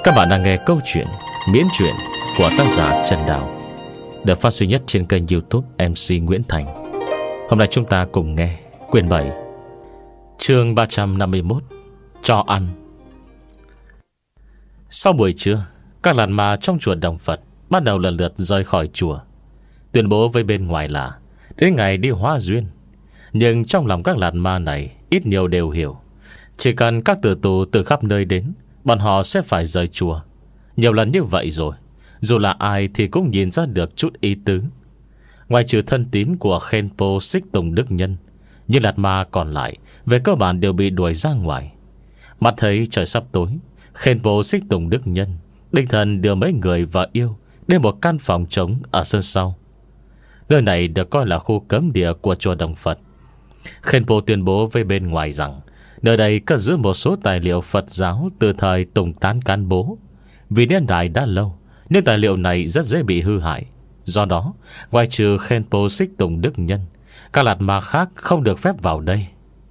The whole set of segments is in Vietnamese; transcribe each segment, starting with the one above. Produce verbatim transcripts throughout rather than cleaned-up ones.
Các bạn đang nghe câu chuyện Miễn truyện của tác giả Trần Đào, được phát sinh nhất trên kênh YouTube em xê Nguyễn Thành. Hôm nay chúng ta cùng nghe quyển bảy, chương ba trăm năm mươi mốt, Cho ăn. Sau buổi trưa, các làn ma trong chùa Đồng Phật bắt đầu lần lượt rời khỏi chùa, tuyên bố với bên ngoài là đến ngày đi hóa duyên. Nhưng trong lòng các làn ma này ít nhiều đều hiểu, chỉ cần các tử tù từ khắp nơi đến, bọn họ sẽ phải rời chùa. Nhiều lần như vậy rồi, dù là ai thì cũng nhìn ra được chút ý tứ. Ngoài trừ thân tín của Khenpo Xích Tùng Đức Nhân, những lạt ma còn lại về cơ bản đều bị đuổi ra ngoài. Mắt thấy trời sắp tối, Khenpo Xích Tùng Đức Nhân đích thân đưa mấy người và yêu đến một căn phòng trống ở sân sau. Nơi này được coi là khu cấm địa của chùa Đồng Phật. Khenpo tuyên bố với bên ngoài rằng nơi đây cất giữ một số tài liệu Phật giáo từ thời Tùng Tán Cán Bố. Vì niên đại đã lâu nên tài liệu này rất dễ bị hư hại. Do đó, ngoài trừ Khenpo Xích Tùng Đức Nhân, các lạt ma khác không được phép vào đây.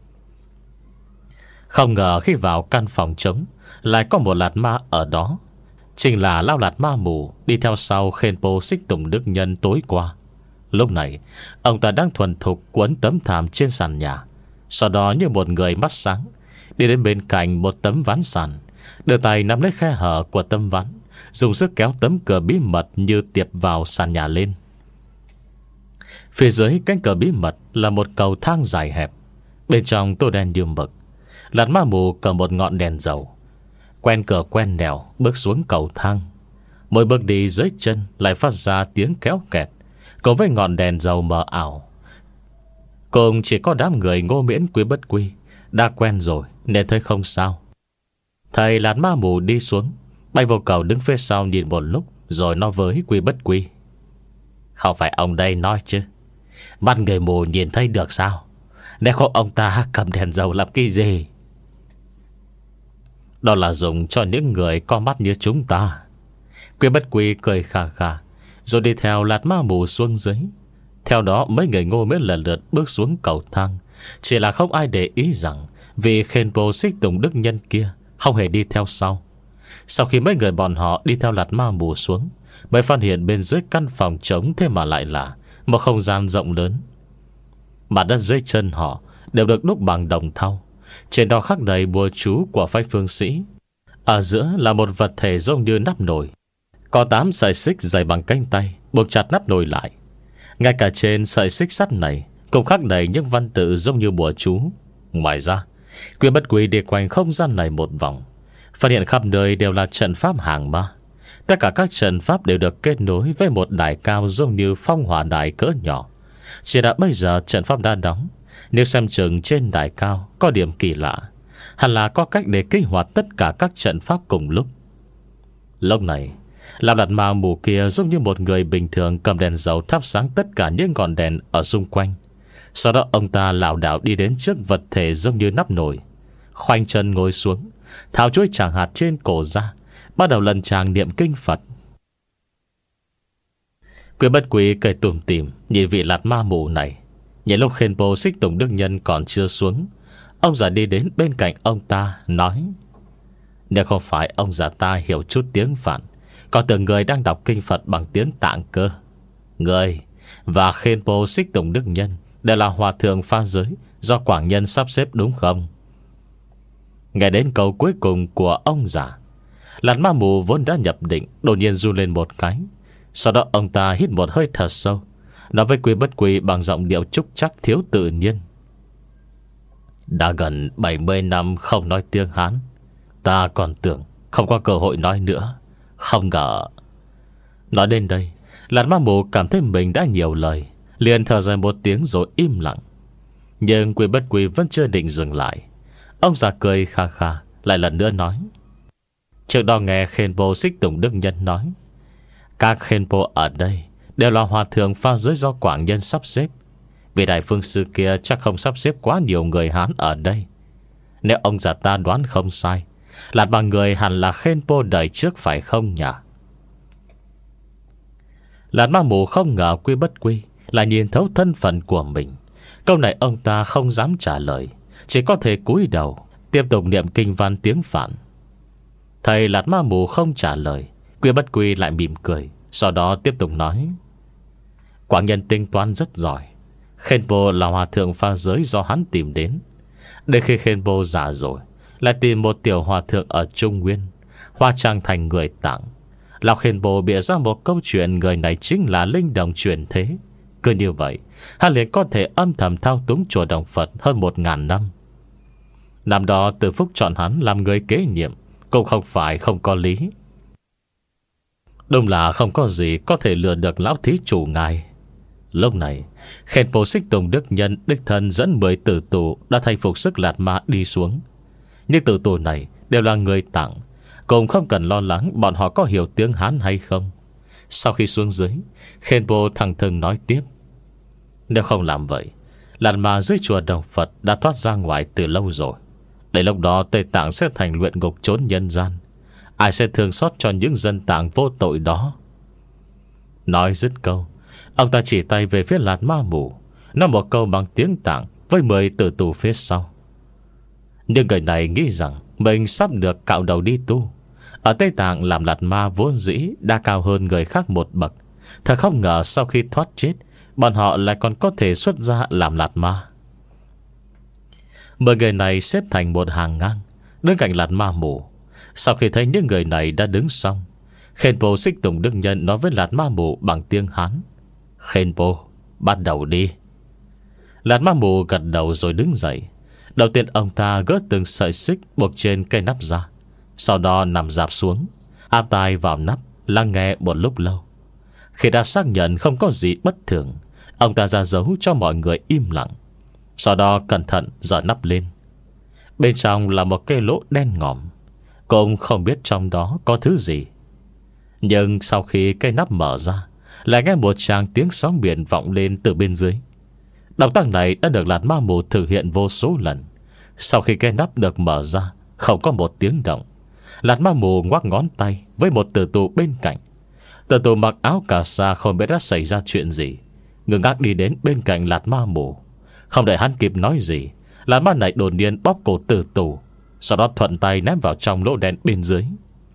Không ngờ khi vào căn phòng trống, lại có một lạt ma ở đó. Chính là lão lạt ma mù đi theo sau Khenpo Xích Tùng Đức Nhân tối qua. Lúc này, ông ta đang thuần thục quấn tấm thảm trên sàn nhà. Sau đó như một người mắt sáng, đi đến bên cạnh một tấm ván sàn, đưa tay nắm lấy khe hở của tấm ván, dùng sức kéo tấm cửa bí mật như tiệp vào sàn nhà lên. Phía dưới cánh cửa bí mật là một cầu thang dài hẹp, bên trong tô đen như mực. Lạt ma mù cầm một ngọn đèn dầu, quen cửa quen nẻo bước xuống cầu thang. Mỗi bước đi dưới chân lại phát ra tiếng kéo kẹt, cùng với ngọn đèn dầu mờ ảo. Cùng chỉ có đám người Ngô Miễn Quý Bất Quy đã quen rồi nên thấy không sao. Thầy lạt ma mù đi xuống, bay vào cầu đứng phía sau nhìn một lúc, rồi nói với Quý Bất Quy: "Không phải ông đây nói chứ, mắt người mù nhìn thấy được sao? Nếu không ông ta cầm đèn dầu làm cái gì?" "Đó là dùng cho những người có mắt như chúng ta." Quý Bất Quy cười khà khà, rồi đi theo lạt ma mù xuống dưới. Theo đó mấy người Ngô Miễn lần lượt bước xuống cầu thang. Chỉ là không ai để ý rằng vì Khenpo Xích Tùng Đức Nhân kia không hề đi theo sau. Sau khi mấy người bọn họ đi theo lạt ma mù xuống, mới phát hiện bên dưới căn phòng trống thế mà lại là một không gian rộng lớn. Mặt đất dưới chân họ đều được đúc bằng đồng thau, trên đó khắc đầy bùa chú của phái phương sĩ. Ở giữa là một vật thể giống như nắp nồi, có tám sợi xích dày bằng cánh tay buộc chặt nắp nồi lại. Ngay cả trên sợi xích sắt này cũng khắc đầy những văn tự giống như bùa chú. Ngoài ra, Quý Bất Quy đi quanh không gian này một vòng, phát hiện khắp nơi đều là trận pháp hàng ma. Tất cả các trận pháp đều được kết nối với một đài cao giống như phong hỏa đài cỡ nhỏ. Chỉ là bây giờ trận pháp đã đóng. Nếu xem chừng trên đài cao có điểm kỳ lạ, hẳn là có cách để kích hoạt tất cả các trận pháp cùng lúc. Lúc này, làm lạt ma mù kia giống như một người bình thường cầm đèn dầu thắp sáng tất cả những ngọn đèn ở xung quanh. Sau đó ông ta lảo đảo đi đến trước vật thể giống như nắp nồi, khoanh chân ngồi xuống, tháo chuỗi tràng hạt trên cổ ra, bắt đầu lần tràng niệm kinh Phật. Quý Bất Quy cười tủm tỉm nhìn vị lạt ma mù này. Nhìn lúc Khenpo Xích Tùng Đức Nhân còn chưa xuống, ông già đi đến bên cạnh ông ta nói: "Nếu không phải ông già ta hiểu chút tiếng Phạn, còn tưởng người đang đọc kinh Phật bằng tiếng Tạng cơ. Người và Khenpo Xích Tùng Đức Nhân đều là hòa thượng pha giới do Quảng Nhân sắp xếp đúng không?" Nghe đến câu cuối cùng của ông già, lạt ma mù vốn đã nhập định đột nhiên run lên một cái. Sau đó ông ta hít một hơi thật sâu, nói với Quý Bất Quy bằng giọng điệu trúc chắc thiếu tự nhiên: "Đã gần bảy mươi năm không nói tiếng Hán, ta còn tưởng không có cơ hội nói nữa, không ngờ." Nói đến đây, lạt ma mù cảm thấy mình đã nhiều lời, liền thở dài một tiếng rồi im lặng. Nhưng Quý Bất Quy vẫn chưa định dừng lại. Ông già cười kha kha, lại lần nữa nói: "Trước đó nghe Khenpo Xích Tùng Đức Nhân nói, các Khenpo ở đây đều là hòa thượng pha giới do Quảng Nhân sắp xếp. Vì đại phương sư kia chắc không sắp xếp quá nhiều người Hán ở đây. Nếu ông già ta đoán không sai, lạt mà người hẳn là Khenpo đời trước phải không nhỉ?" Lạt ma mù không ngờ Quý Bất Quy lại nhìn thấu thân phận của mình. Câu này ông ta không dám trả lời, chỉ có thể cúi đầu tiếp tục niệm kinh văn tiếng Phạn. Thầy Lạt Ma Mù không trả lời, Quy Bất Quy lại mỉm cười, sau đó tiếp tục nói: Quảng nhân tính toán rất giỏi. Khenpo là hòa thượng pha giới do hắn tìm đến. Để khi Khenpo già rồi, lại tìm một tiểu hòa thượng ở Trung Nguyên, hóa trang thành người Tạng. Lão Khenpo bịa ra một câu chuyện người này chính là linh đồng truyền thế. Cứ như vậy, hắn liền có thể âm thầm thao túng chùa Đồng Phật hơn một ngàn năm. Năm đó Từ Phúc chọn hắn làm người kế nhiệm cũng không phải không có lý. Đúng là không có gì có thể lừa được lão thí chủ ngài. Lúc này Khenpo Xích Tùng Đức Nhân đích thân dẫn mười tử tù đã thành phục sức Lạt Ma đi xuống. Những tử tù này đều là người Tạng, cũng không cần lo lắng bọn họ có hiểu tiếng Hán hay không. Sau khi xuống dưới, Khenpo thẳng thừng nói tiếp: Nếu không làm vậy, Lạt Ma dưới chùa Đồng Phật đã thoát ra ngoài từ lâu rồi. Đến lúc đó Tây Tạng sẽ thành luyện ngục trốn nhân gian. Ai sẽ thương xót cho những dân Tạng vô tội đó? Nói dứt câu, ông ta chỉ tay về phía Lạt Ma Mù, nói một câu bằng tiếng Tạng với mười tử tù phía sau. Nhưng người này nghĩ rằng mình sắp được cạo đầu đi tu. Ở Tây Tạng làm Lạt Ma vốn dĩ đã cao hơn người khác một bậc. Thật không ngờ sau khi thoát chết, bọn họ lại còn có thể xuất ra làm Lạt Ma. Mười người này xếp thành một hàng ngang, đứng cạnh Lạt Ma Mù. Sau khi thấy những người này đã đứng xong, Khenpo Xích Tùng Đức Nhân nói với Lạt Ma Mù bằng tiếng Hán: Khenpo, bắt đầu đi. Lạt Ma Mù gật đầu rồi đứng dậy. Đầu tiên ông ta gỡ từng sợi xích buộc trên cây nắp ra, sau đó nằm rạp xuống, áp tai vào nắp, lắng nghe một lúc lâu. Khi đã xác nhận không có gì bất thường, ông ta ra dấu cho mọi người im lặng. Sau đó cẩn thận dở nắp lên. Bên trong là một cái lỗ đen ngòm, cũng không biết trong đó có thứ gì. Nhưng sau khi cây nắp mở ra, lại nghe một tràng tiếng sóng biển vọng lên từ bên dưới. Động tác này đã được Lạt Ma Mù thực hiện vô số lần. Sau khi cây nắp được mở ra, không có một tiếng động. Lạt Ma Mù ngoắc ngón tay với một tử tù bên cạnh. Tử tù mặc áo cà sa không biết đã xảy ra chuyện gì, ngừng ngác đi đến bên cạnh Lạt Ma Mù. Không đợi hắn kịp nói gì, Lạt Ma này đột nhiên bóp cổ tử tù, sau đó thuận tay ném vào trong lỗ đen bên dưới.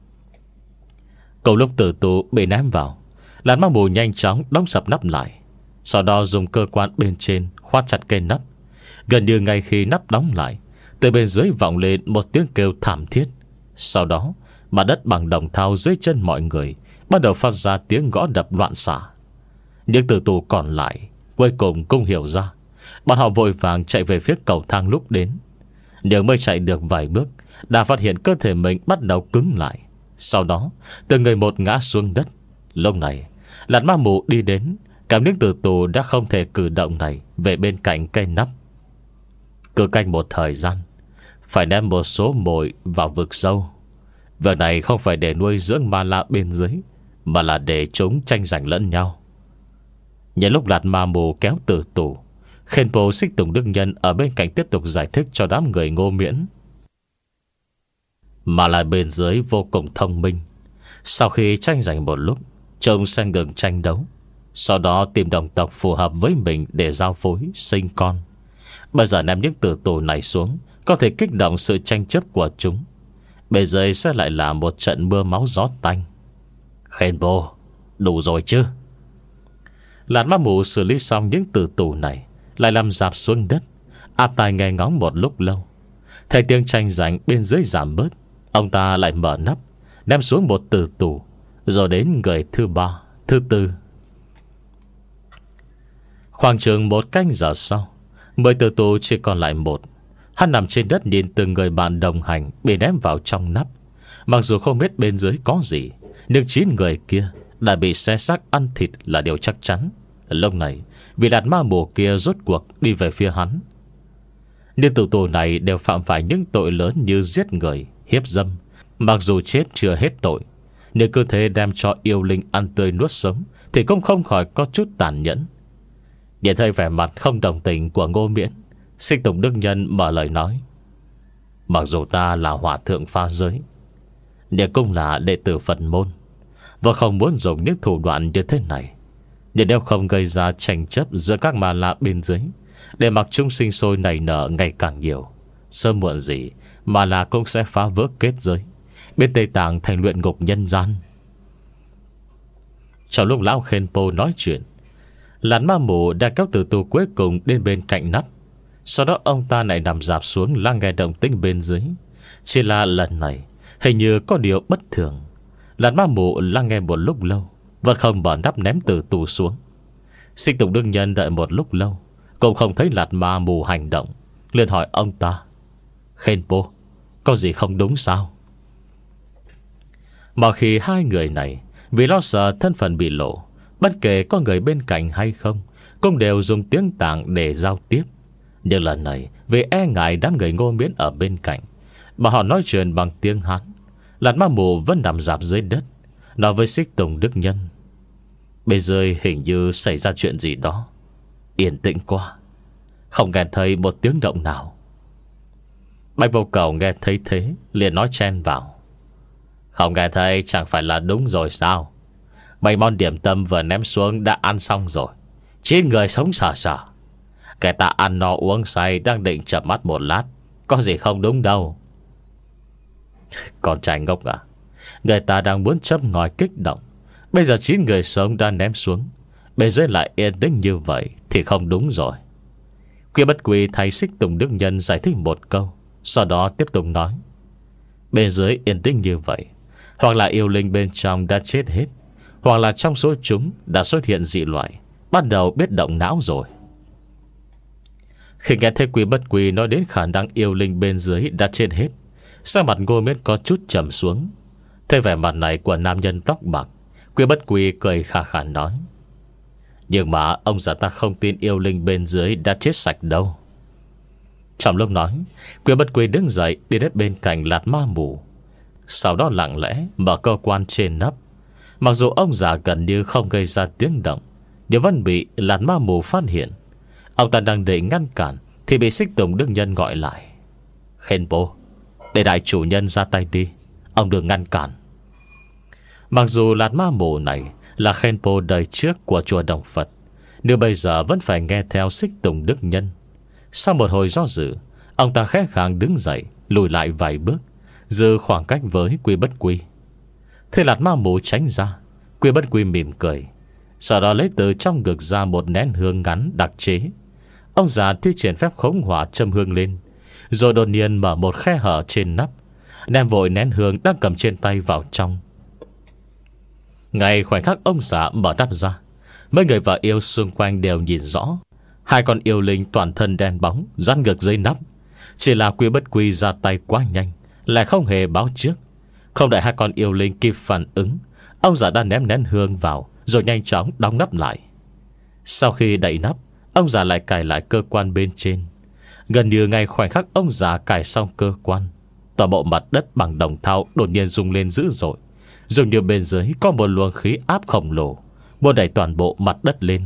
Cùng lúc tử tù bị ném vào, Lạt Ma Mù nhanh chóng đóng sập nắp lại, sau đó dùng cơ quan bên trên khoát chặt cây nắp. Gần như ngay khi nắp đóng lại, từ bên dưới vọng lên một tiếng kêu thảm thiết. Sau đó mặt đất bằng đồng thau dưới chân mọi người bắt đầu phát ra tiếng gõ đập loạn xạ. Những tử tù còn lại cuối cùng cũng hiểu ra. Bọn họ vội vàng chạy về phía cầu thang lúc đến. Nhưng mới chạy được vài bước, đã phát hiện cơ thể mình bắt đầu cứng lại. Sau đó từng người một ngã xuống đất. Lúc này Lạt Ma Mù đi đến, cảm những tử tù đã không thể cử động này về bên cạnh cây nắp. Cứ canh một thời gian, phải đem một số mồi vào vực sâu. Việc này không phải để nuôi dưỡng ma la bên dưới, mà là để chúng tranh giành lẫn nhau. Nhân lúc Lạt Ma Mù kéo tử tù, Khenpo Xích Tùng Đức Nhân ở bên cạnh tiếp tục giải thích cho đám người Ngô Miễn. Mà lại bên dưới vô cùng thông minh. Sau khi tranh giành một lúc, chúng sẽ ngừng tranh đấu, sau đó tìm đồng tộc phù hợp với mình để giao phối, sinh con. Bây giờ ném những tử tù này xuống có thể kích động sự tranh chấp của chúng. Bây giờ sẽ lại là một trận mưa máu gió tanh. Khenpo, đủ rồi chứ? Lạt Ma Mù xử lý xong những tử tù này, lại làm rạp xuống đất, áp tai nghe ngóng một lúc lâu. Thấy tiếng tranh giành bên dưới giảm bớt, ông ta lại mở nắp, đem xuống một tử tù, rồi đến người thứ ba, thứ tư. Khoảng chừng một canh giờ sau, mười tử tù chỉ còn lại một. Hắn nằm trên đất nhìn từng người bạn đồng hành bị ném vào trong nắp. Mặc dù không biết bên dưới có gì, nhưng chín người kia đã bị xé xác ăn thịt là điều chắc chắn. Lúc này vị Lạt Ma Mù kia rốt cuộc đi về phía hắn. Nhưng tử tù này đều phạm phải những tội lớn như giết người, hiếp dâm. Mặc dù chết chưa hết tội, nhưng cứ thế đem cho yêu linh ăn tươi nuốt sống thì cũng không khỏi có chút tàn nhẫn. Nhìn thấy vẻ mặt không đồng tình của Ngô Miễn, Xích Tùng Đức Nhân mở lời nói: Mặc dù ta là hòa thượng pha giới, nhưng cũng là đệ tử Phật môn, và không muốn dùng những thủ đoạn như thế này. Nhưng nếu không gây ra tranh chấp giữa các ma la bên dưới, để mặc chúng sinh sôi nảy nở ngày càng nhiều, sớm muộn gì ma la cũng sẽ phá vỡ kết giới, bên Tây Tạng thành luyện ngục nhân gian. Trong lúc lão Khenpo nói chuyện, Lạt Ma Mù đã kéo từ tù cuối cùng đến bên cạnh nắp. Sau đó ông ta lại nằm dạp xuống lắng nghe động tĩnh bên dưới. Chỉ là lần này hình như có điều bất thường. Lạt Ma Mù lắng nghe một lúc lâu, vẫn không bỏ nắp ném từ tù xuống. Sinh Tùng Đức Nhân đợi một lúc lâu cũng không thấy Lạt Ma Mù hành động, liền hỏi ông ta: Khenpo, có gì không đúng sao? Mà khi hai người này vì lo sợ thân phận bị lộ, bất kể có người bên cạnh hay không, cũng đều dùng tiếng Tạng để giao tiếp. Nhưng lần này vì e ngại đám người Ngô Miễn ở bên cạnh, mà họ nói chuyện bằng tiếng Hán. Lạt Ma Mù vẫn nằm rạp dưới đất, nói với Xích Tùng Đức Nhân: Bây giờ hình như xảy ra chuyện gì đó. Yên tĩnh quá, không nghe thấy một tiếng động nào. Bạch Vô Cầu nghe thấy thế liền nói chen vào: Không nghe thấy chẳng phải là đúng rồi sao? Mấy món điểm tâm vừa ném xuống đã ăn xong rồi. Chín người sống sờ sờ. Kẻ ta ăn no uống say đang định chợp mắt một lát, có gì không đúng đâu. Con trai ngốc à, người ta đang muốn châm ngòi kích động, bây giờ chín người sống đã ném xuống, bên dưới lại yên tĩnh như vậy thì không đúng rồi. Quy Bất Quy thay Xích Tùng Đức Nhân giải thích một câu, sau đó tiếp tục nói: Bên dưới yên tĩnh như vậy, hoặc là yêu linh bên trong đã chết hết, hoặc là trong số chúng đã xuất hiện dị loại, bắt đầu biết động não rồi. Khi nghe thấy Quy Bất Quy nói đến khả năng yêu linh bên dưới đã chết hết, sắc mặt Ngô Miễn có chút trầm xuống. Thấy vẻ mặt này của nam nhân tóc bạc, Quy Bất Quy cười khà khà nói: Nhưng mà ông già ta không tin yêu linh bên dưới đã chết sạch đâu. Trong lúc nói, Quy Bất Quy đứng dậy đi đến bên cạnh Lạt Ma Mù, sau đó lặng lẽ mở cơ quan trên nắp. Mặc dù ông già gần như không gây ra tiếng động, nhưng vẫn bị Lạt Ma Mù phát hiện. Ông ta đang định ngăn cản thì bị Xích Tùng Đức Nhân gọi lại: Khenpo, để đại chủ nhân ra tay đi, ông đừng ngăn cản. Mặc dù Lạt Ma Mù này là Khenpo đời trước của chùa Đồng Phật, nhưng bây giờ vẫn phải nghe theo Xích Tùng Đức Nhân. Sau một hồi do dự, ông ta khẽ khàng đứng dậy, lùi lại vài bước, giữ khoảng cách với Quy Bất Quy. Thế Lạt Ma Mù tránh ra. Quy Bất Quy mỉm cười, sau đó lấy từ trong ngực ra một nén hương ngắn đặc chế. Ông già thi triển phép khống hỏa châm hương lên, rồi đột nhiên mở một khe hở trên nắp, ném vội nén hương đang cầm trên tay vào trong. Ngay khoảnh khắc ông già mở nắp ra, mấy người vợ yêu xung quanh đều nhìn rõ hai con yêu linh toàn thân đen bóng dán ngược dưới nắp. Chỉ là Quy Bất Quy ra tay quá nhanh, lại không hề báo trước. Không đợi hai con yêu linh kịp phản ứng, ông già đã ném nén hương vào, rồi nhanh chóng đóng nắp lại. Sau khi đậy nắp, ông già lại cài lại cơ quan bên trên. Gần như ngay khoảnh khắc ông già cài xong cơ quan, toàn bộ mặt đất bằng đồng thau đột nhiên rung lên dữ dội, dường như bên dưới có một luồng khí áp khổng lồ muốn đẩy toàn bộ mặt đất lên.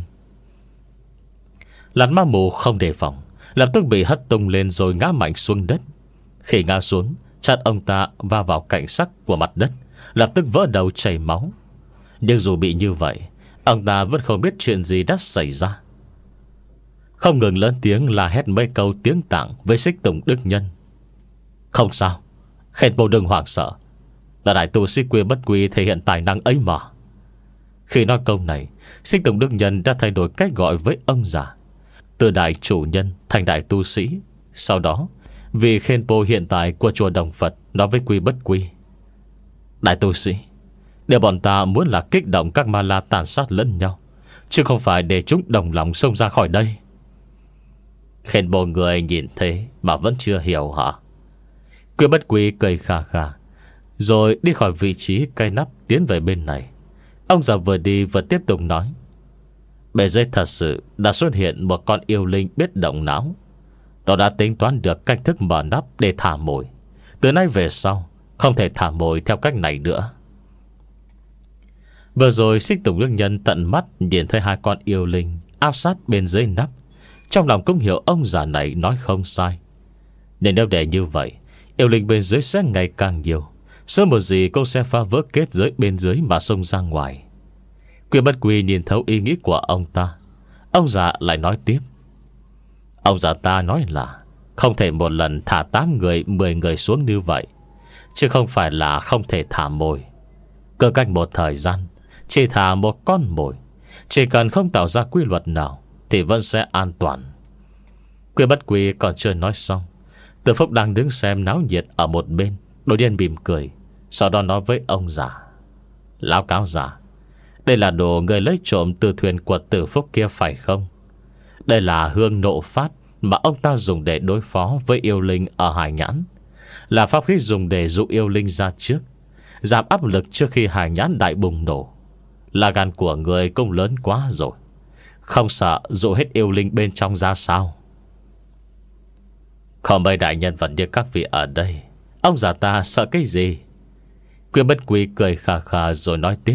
Lạt Ma Mù không đề phòng, lập tức bị hất tung lên rồi ngã mạnh xuống đất. Khi ngã xuống, chát ông ta va vào cạnh sắc của mặt đất, lập tức vỡ đầu chảy máu. Nhưng dù bị như vậy, ông ta vẫn không biết chuyện gì đã xảy ra, không ngừng lớn tiếng là hét mấy câu tiếng Tạng với Xích Tùng Đức Nhân: Không sao, Khenpo đừng hoảng sợ, là đại tu sĩ Quy Bất Quy thể hiện tài năng ấy mà. Khi nói câu này, Xích Tùng Đức Nhân đã thay đổi cách gọi với ông già, từ đại chủ nhân thành đại tu sĩ. Sau đó vì Khenpo hiện tại của chùa Đồng Phật nói với Quy Bất Quy: Đại tu sĩ, để bọn ta muốn là kích động các ma la tàn sát lẫn nhau, chứ không phải để chúng đồng lòng xông ra khỏi đây. Khenpo người nhìn thế mà vẫn chưa hiểu hả? Quy Bất Quy cười khà khà, rồi đi khỏi vị trí cây nắp tiến về bên này. Ông già vừa đi vừa tiếp tục nói: Bề dưới thật sự đã xuất hiện một con yêu linh biết động não. Nó đã tính toán được cách thức mở nắp để thả mồi. Từ nay về sau không thể thả mồi theo cách này nữa. Vừa rồi Xích Tùng Đức Nhân tận mắt nhìn thấy hai con yêu linh áp sát bên dưới nắp, trong lòng cũng hiểu ông già này nói không sai. Nên nếu để như vậy, yêu linh bên dưới sẽ ngày càng nhiều, sớm một gì cũng sẽ phá vỡ kết giới bên dưới mà xông ra ngoài. Quy Bất Quy nhìn thấu ý nghĩ của ông ta. Ông già lại nói tiếp: Ông già ta nói là không thể một lần thả tám người, mười người xuống như vậy. chứ không phải là không thể thả mồi. Cứ cách một thời gian chỉ thả một con mồi, chỉ cần không tạo ra quy luật nào thì vẫn sẽ an toàn. Quy Bất Quy còn chưa nói xong, Từ Phúc đang đứng xem náo nhiệt ở một bên đột nhiên mỉm cười, sau đó nói với ông già: Lão cáo già, đây là đồ người lấy trộm từ thuyền của Từ Phúc kia phải không? Đây là hương nộ phát mà ông ta dùng để đối phó với yêu linh ở Hải Nhãn, là pháp khí dùng để dụ yêu linh ra trước, giảm áp lực trước khi Hải Nhãn đại bùng nổ. Là gan của người cũng lớn quá rồi, không sợ dụ hết yêu linh bên trong ra sao? Không mấy đại nhân vật như các vị ở đây, ông già ta sợ cái gì? Quy Bất Quy cười khà khà rồi nói tiếp: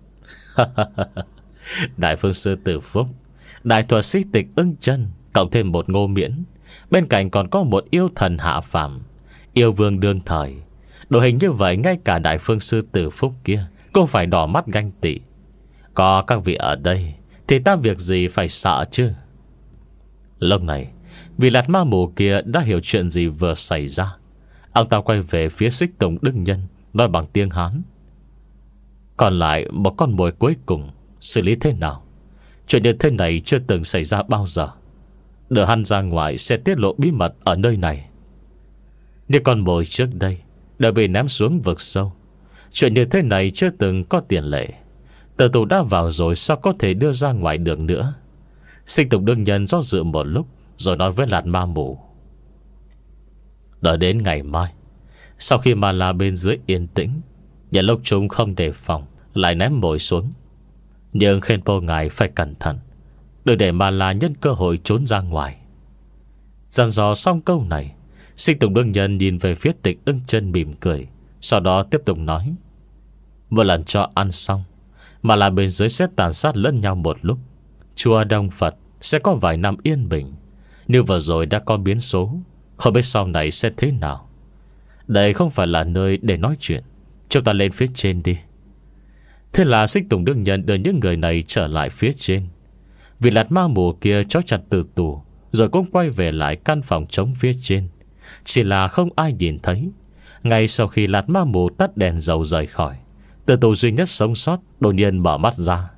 Đại phương sư Từ Phúc, đại thuật sĩ Tịch Ưng Chân, cộng thêm một Ngô Miễn, bên cạnh còn có một yêu thần hạ phàm, yêu vương đương thời. Đội hình như vậy, ngay cả đại phương sư Từ Phúc kia cũng phải đỏ mắt ganh tị. Có các vị ở đây thì ta việc gì phải sợ chứ? Lúc này vị Lạt Ma Mù kia đã hiểu chuyện gì vừa xảy ra. Ông ta quay về phía Xích Tùng Đức Nhân, nói bằng tiếng Hán: Còn lại một con mồi cuối cùng, xử lý thế nào? Chuyện như thế này chưa từng xảy ra bao giờ. Đưa hắn ra ngoài sẽ tiết lộ bí mật ở nơi này. Như con mồi trước đây đã bị ném xuống vực sâu, chuyện như thế này chưa từng có tiền lệ. Tử tù đã vào rồi, sao có thể đưa ra ngoài được nữa? Xích Tùng Đức Nhân do dự một lúc rồi nói với Lạt Ma Mù: Đợi đến ngày mai, sau khi mà là bên dưới yên tĩnh, nhận lúc chúng không đề phòng lại ném mồi xuống. Nhưng Khen Po ngài phải cẩn thận, đừng để mà là nhân cơ hội trốn ra ngoài. Dặn dò xong câu này, Xích Tùng Đức Nhân nhìn về phía Tịch Ưng Chân mỉm cười, sau đó tiếp tục nói: Một lần cho ăn xong, mà là bên dưới sẽ tàn sát lẫn nhau một lúc, chùa Đông Phật sẽ có vài năm yên bình. Như vừa rồi đã có biến số, không biết sau này sẽ thế nào. Đây không phải là nơi để nói chuyện, chúng ta lên phía trên đi. Thế là Xích Tùng Đức Nhân đưa những người này trở lại phía trên. Vì Lạt Ma Mù kia trói chặt Từ tù, rồi cũng quay về lại căn phòng trống phía trên. Chỉ là không ai nhìn thấy. Ngay sau khi Lạt Ma Mù tắt đèn dầu rời khỏi, Từ tù duy nhất sống sót đột nhiên mở mắt ra.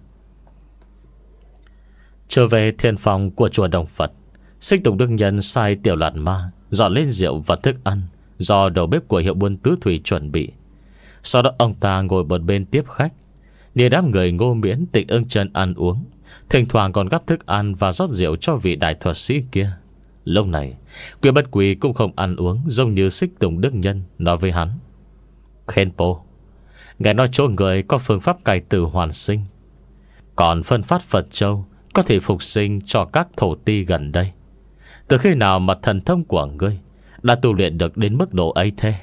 Trở về thiền phòng của chùa Đồng Phật, Xích Tùng Đức Nhân sai Tiểu Lạt Ma dọn lên rượu và thức ăn do đầu bếp của hiệu buôn Tứ Thủy chuẩn bị. Sau đó ông ta ngồi một bên tiếp khách, nhìn đám người Ngô Miễn, Tịch Ưng Chân ăn uống, thỉnh thoảng còn gắp thức ăn và rót rượu cho vị đại thuật sĩ kia. Lúc này Quy Bất Quy cũng không ăn uống, giống như Xích Tùng Đức Nhân nói với hắn: Khen Po, ngài nói chỗ người có phương pháp cải tử hoàn sinh, còn phân phát Phật Châu có thể phục sinh cho các thổ ti gần đây. Từ khi nào mà thần thông của ngươi đã tu luyện được đến mức độ ấy thế?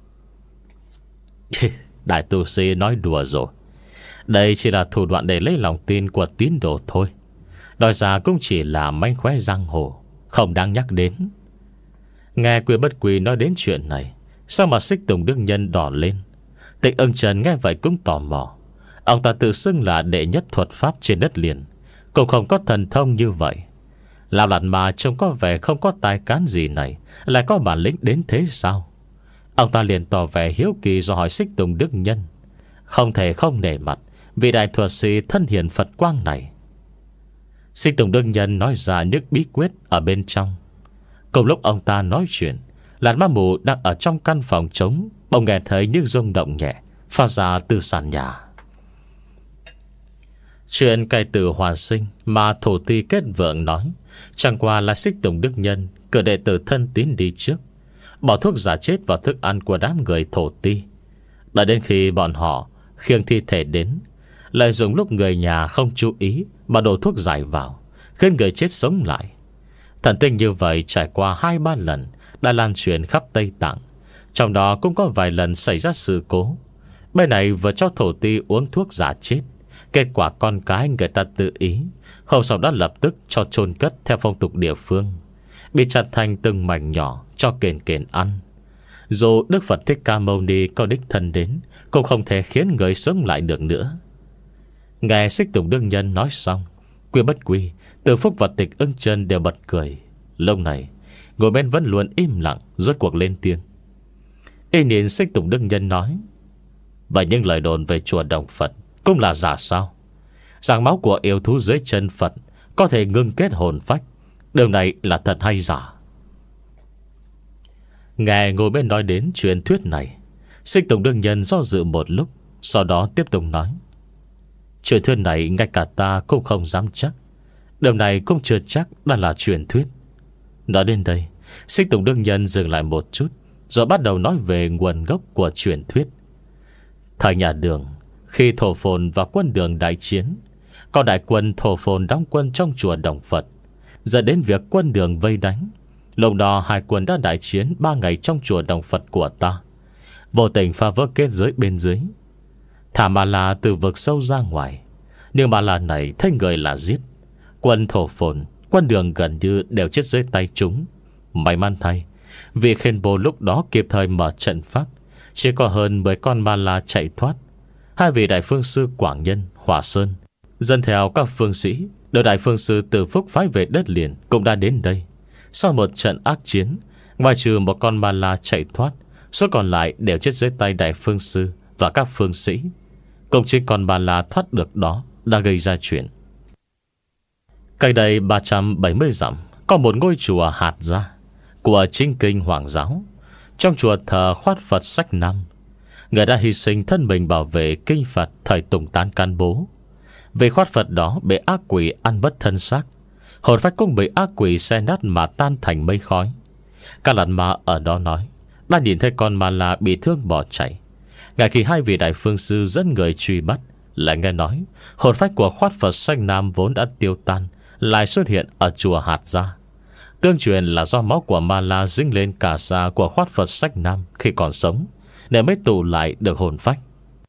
Đại tu sĩ nói đùa rồi. Đây chỉ là thủ đoạn để lấy lòng tin của tín đồ thôi. Nói ra cũng chỉ là mánh khóe giang hồ, không đáng nhắc đến. Nghe Quy Bất Quy nói đến chuyện này, sao mà Xích Tùng Đức Nhân đỏ lên. Tịch Ưng Trần nghe vậy cũng tò mò. Ông ta tự xưng là đệ nhất thuật pháp trên đất liền, cũng không có thần thông như vậy. Lão Lạt Ma trông có vẻ không có tài cán gì này, lại có bản lĩnh đến thế sao? Ông ta liền tỏ vẻ hiếu kỳ do hỏi Xích Tùng Đức Nhân. Không thể không nể mặt vị đại thuật sĩ thân hiền Phật quang này. Xích Tùng Đức Nhân nói ra những bí quyết ở bên trong. Cùng lúc ông ta nói chuyện, Lạt Ma Mù đang ở trong căn phòng trống, bỗng nghe thấy những rung động nhẹ phát ra từ sàn nhà. Chuyện cải tử hoàn sinh mà thổ ti kết vượng nói chẳng qua là Xích Tùng Đức Nhân cử đệ tử thân tín đi trước, bỏ thuốc giả chết vào thức ăn của đám người thổ ti. Đã đến khi bọn họ khiêng thi thể đến, lại dùng lúc người nhà không chú ý mà đổ thuốc giải vào, khiến người chết sống lại. Thần tinh như vậy trải qua hai ba lần đã lan truyền khắp Tây Tạng, trong đó cũng có vài lần xảy ra sự cố. Bên này vừa cho thổ ti uống thuốc giả chết, kết quả con cái người ta tự ý, hôm sau đã lập tức cho chôn cất theo phong tục địa phương, bị chặt thành từng mảnh nhỏ cho kền kền ăn. Dù Đức Phật Thích Ca Mâu Ni có đích thân đến, cũng không thể khiến người sống lại được nữa. Nghe Xích Tùng Đức Nhân nói xong, Quy Bất Quy, Từ Phúc và Tịch Ưng Chân đều bật cười. Lúc này ngồi bên vẫn luôn im lặng rốt cuộc lên tiếng: Y nhìn Xích Tùng Đức Nhân nói: Vậy những lời đồn về chùa Đồng Phật cũng là giả sao? Rằng máu của yêu thú dưới chân Phật có thể ngưng kết hồn phách, điều này là thật hay giả? Nghe ngồi bên nói đến truyền thuyết này, Xích Tùng Đức Nhân do dự một lúc, sau đó tiếp tục nói: Truyền thuyết này ngay cả ta cũng không dám chắc. Điều này cũng chưa chắc đã là truyền thuyết. Nói đến đây, Xích Tùng Đức Nhân dừng lại một chút, rồi bắt đầu nói về nguồn gốc của truyền thuyết. Thời nhà Đường, khi Thổ Phồn và quân Đường đại chiến, có đại quân Thổ Phồn đóng quân trong chùa Đồng Phật, dẫn đến việc quân Đường vây đánh. Lúc đó hai quân đã đại chiến ba ngày trong chùa Đồng Phật của ta, vô tình phá vỡ kết giới bên dưới, thả Ma La từ vực sâu ra ngoài. Nhưng Ma La này thấy người là giết. Quân Thổ Phồn, quân Đường gần như đều chết dưới tay chúng. May mắn thay, vì Khen Bồ lúc đó kịp thời mở trận pháp, chỉ có hơn mười con Ma La chạy thoát. Hai vị đại phương sư Quảng Nhân, Hòa Sơn dân theo các phương sĩ đội đại phương sư Từ Phúc phái về đất liền cũng đã đến đây. Sau một trận ác chiến, ngoài trừ một con Ma La chạy thoát, số còn lại đều chết dưới tay đại phương sư và các phương sĩ. Cùng chính con Ma La thoát được đó đã gây ra chuyện. Cách đây ba trăm bảy mươi dặm có một ngôi chùa Hạt Gia của Chính Kinh Hoàng giáo. Trong chùa thờ Khoát Phật Sách Nam. Người đã hy sinh thân mình bảo vệ kinh Phật thời Tùng Tán Can Bố. Vì Khoát Phật đó bị ác quỷ ăn mất thân xác, hồn phách cũng bị ác quỷ xé nát mà tan thành mây khói. Các lạt ma ở đó nói đã nhìn thấy con Ma La bị thương bỏ chạy. Ngay khi hai vị đại phương sư dẫn người truy bắt, lại nghe nói hồn phách của Khoát Phật Sách Nam vốn đã tiêu tan lại xuất hiện ở chùa Hạt Gia. Tương truyền là do máu của Ma La dính lên cả da của Khoát Phật Sách Nam khi còn sống, nên mới tụ lại được hồn phách.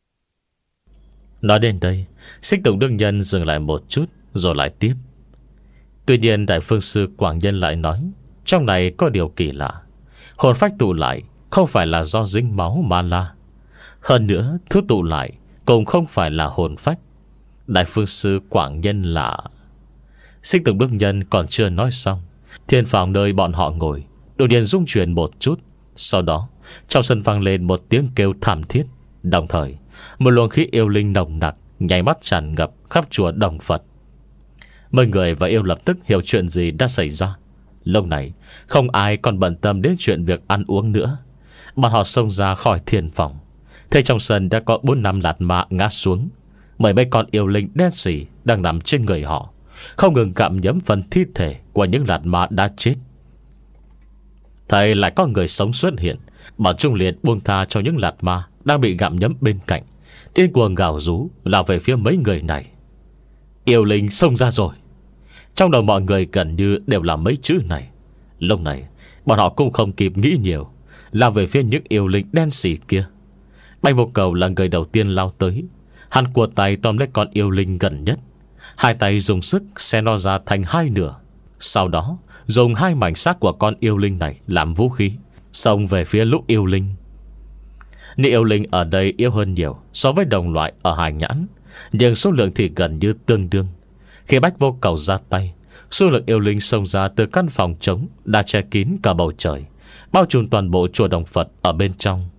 Nói đến đây, Xích Tùng Đức Nhân dừng lại một chút, rồi lại tiếp. Tuy nhiên đại phương sư Quảng Nhân lại nói, trong này có điều kỳ lạ. Hồn phách tụ lại không phải là do dính máu Ma La. Hơn nữa, thứ tụ lại cũng không phải là hồn phách. Đại phương sư Quảng Nhân là... Xích Tùng Đức Nhân còn chưa nói xong, thiên phòng nơi bọn họ ngồi đột nhiên rung chuyển một chút. Sau đó trong sân vang lên một tiếng kêu thảm thiết. Đồng thời một luồng khí yêu linh nồng nặc nháy mắt tràn ngập khắp chùa Đồng Phật. Mấy người và yêu lập tức hiểu chuyện gì đã xảy ra. Lúc này không ai còn bận tâm đến chuyện việc ăn uống nữa. Bọn họ xông ra khỏi thiên phòng, thấy trong sân đã có bốn năm lạt ma ngã xuống. Mấy mấy con yêu linh đen sì đang nằm trên người họ, không ngừng gặm nhấm phần thi thể của những lạt ma đã chết. Thầy lại có người sống xuất hiện, bọn Trung liền buông tha cho những lạt ma đang bị gặm nhấm bên cạnh, điên cuồng gào rú lao về phía mấy người này. Yêu linh xông ra rồi. Trong đầu mọi người gần như đều là mấy chữ này. Lúc này bọn họ cũng không kịp nghĩ nhiều, lao về phía những yêu linh đen sì kia. Bạch Vô Cầu là người đầu tiên lao tới. Hắn của tay tóm lấy con yêu linh gần nhất, hai tay dùng sức xé nó ra thành hai nửa. Sau đó dùng hai mảnh xác của con yêu linh này làm vũ khí, xông về phía lũ yêu linh. Những yêu linh ở đây yếu hơn nhiều so với đồng loại ở Hải Nhãn, nhưng số lượng thì gần như tương đương. Khi Bách Vô Cầu ra tay, số lượng yêu linh xông ra từ căn phòng trống đã che kín cả bầu trời, bao trùm toàn bộ chùa Đồng Phật ở bên trong.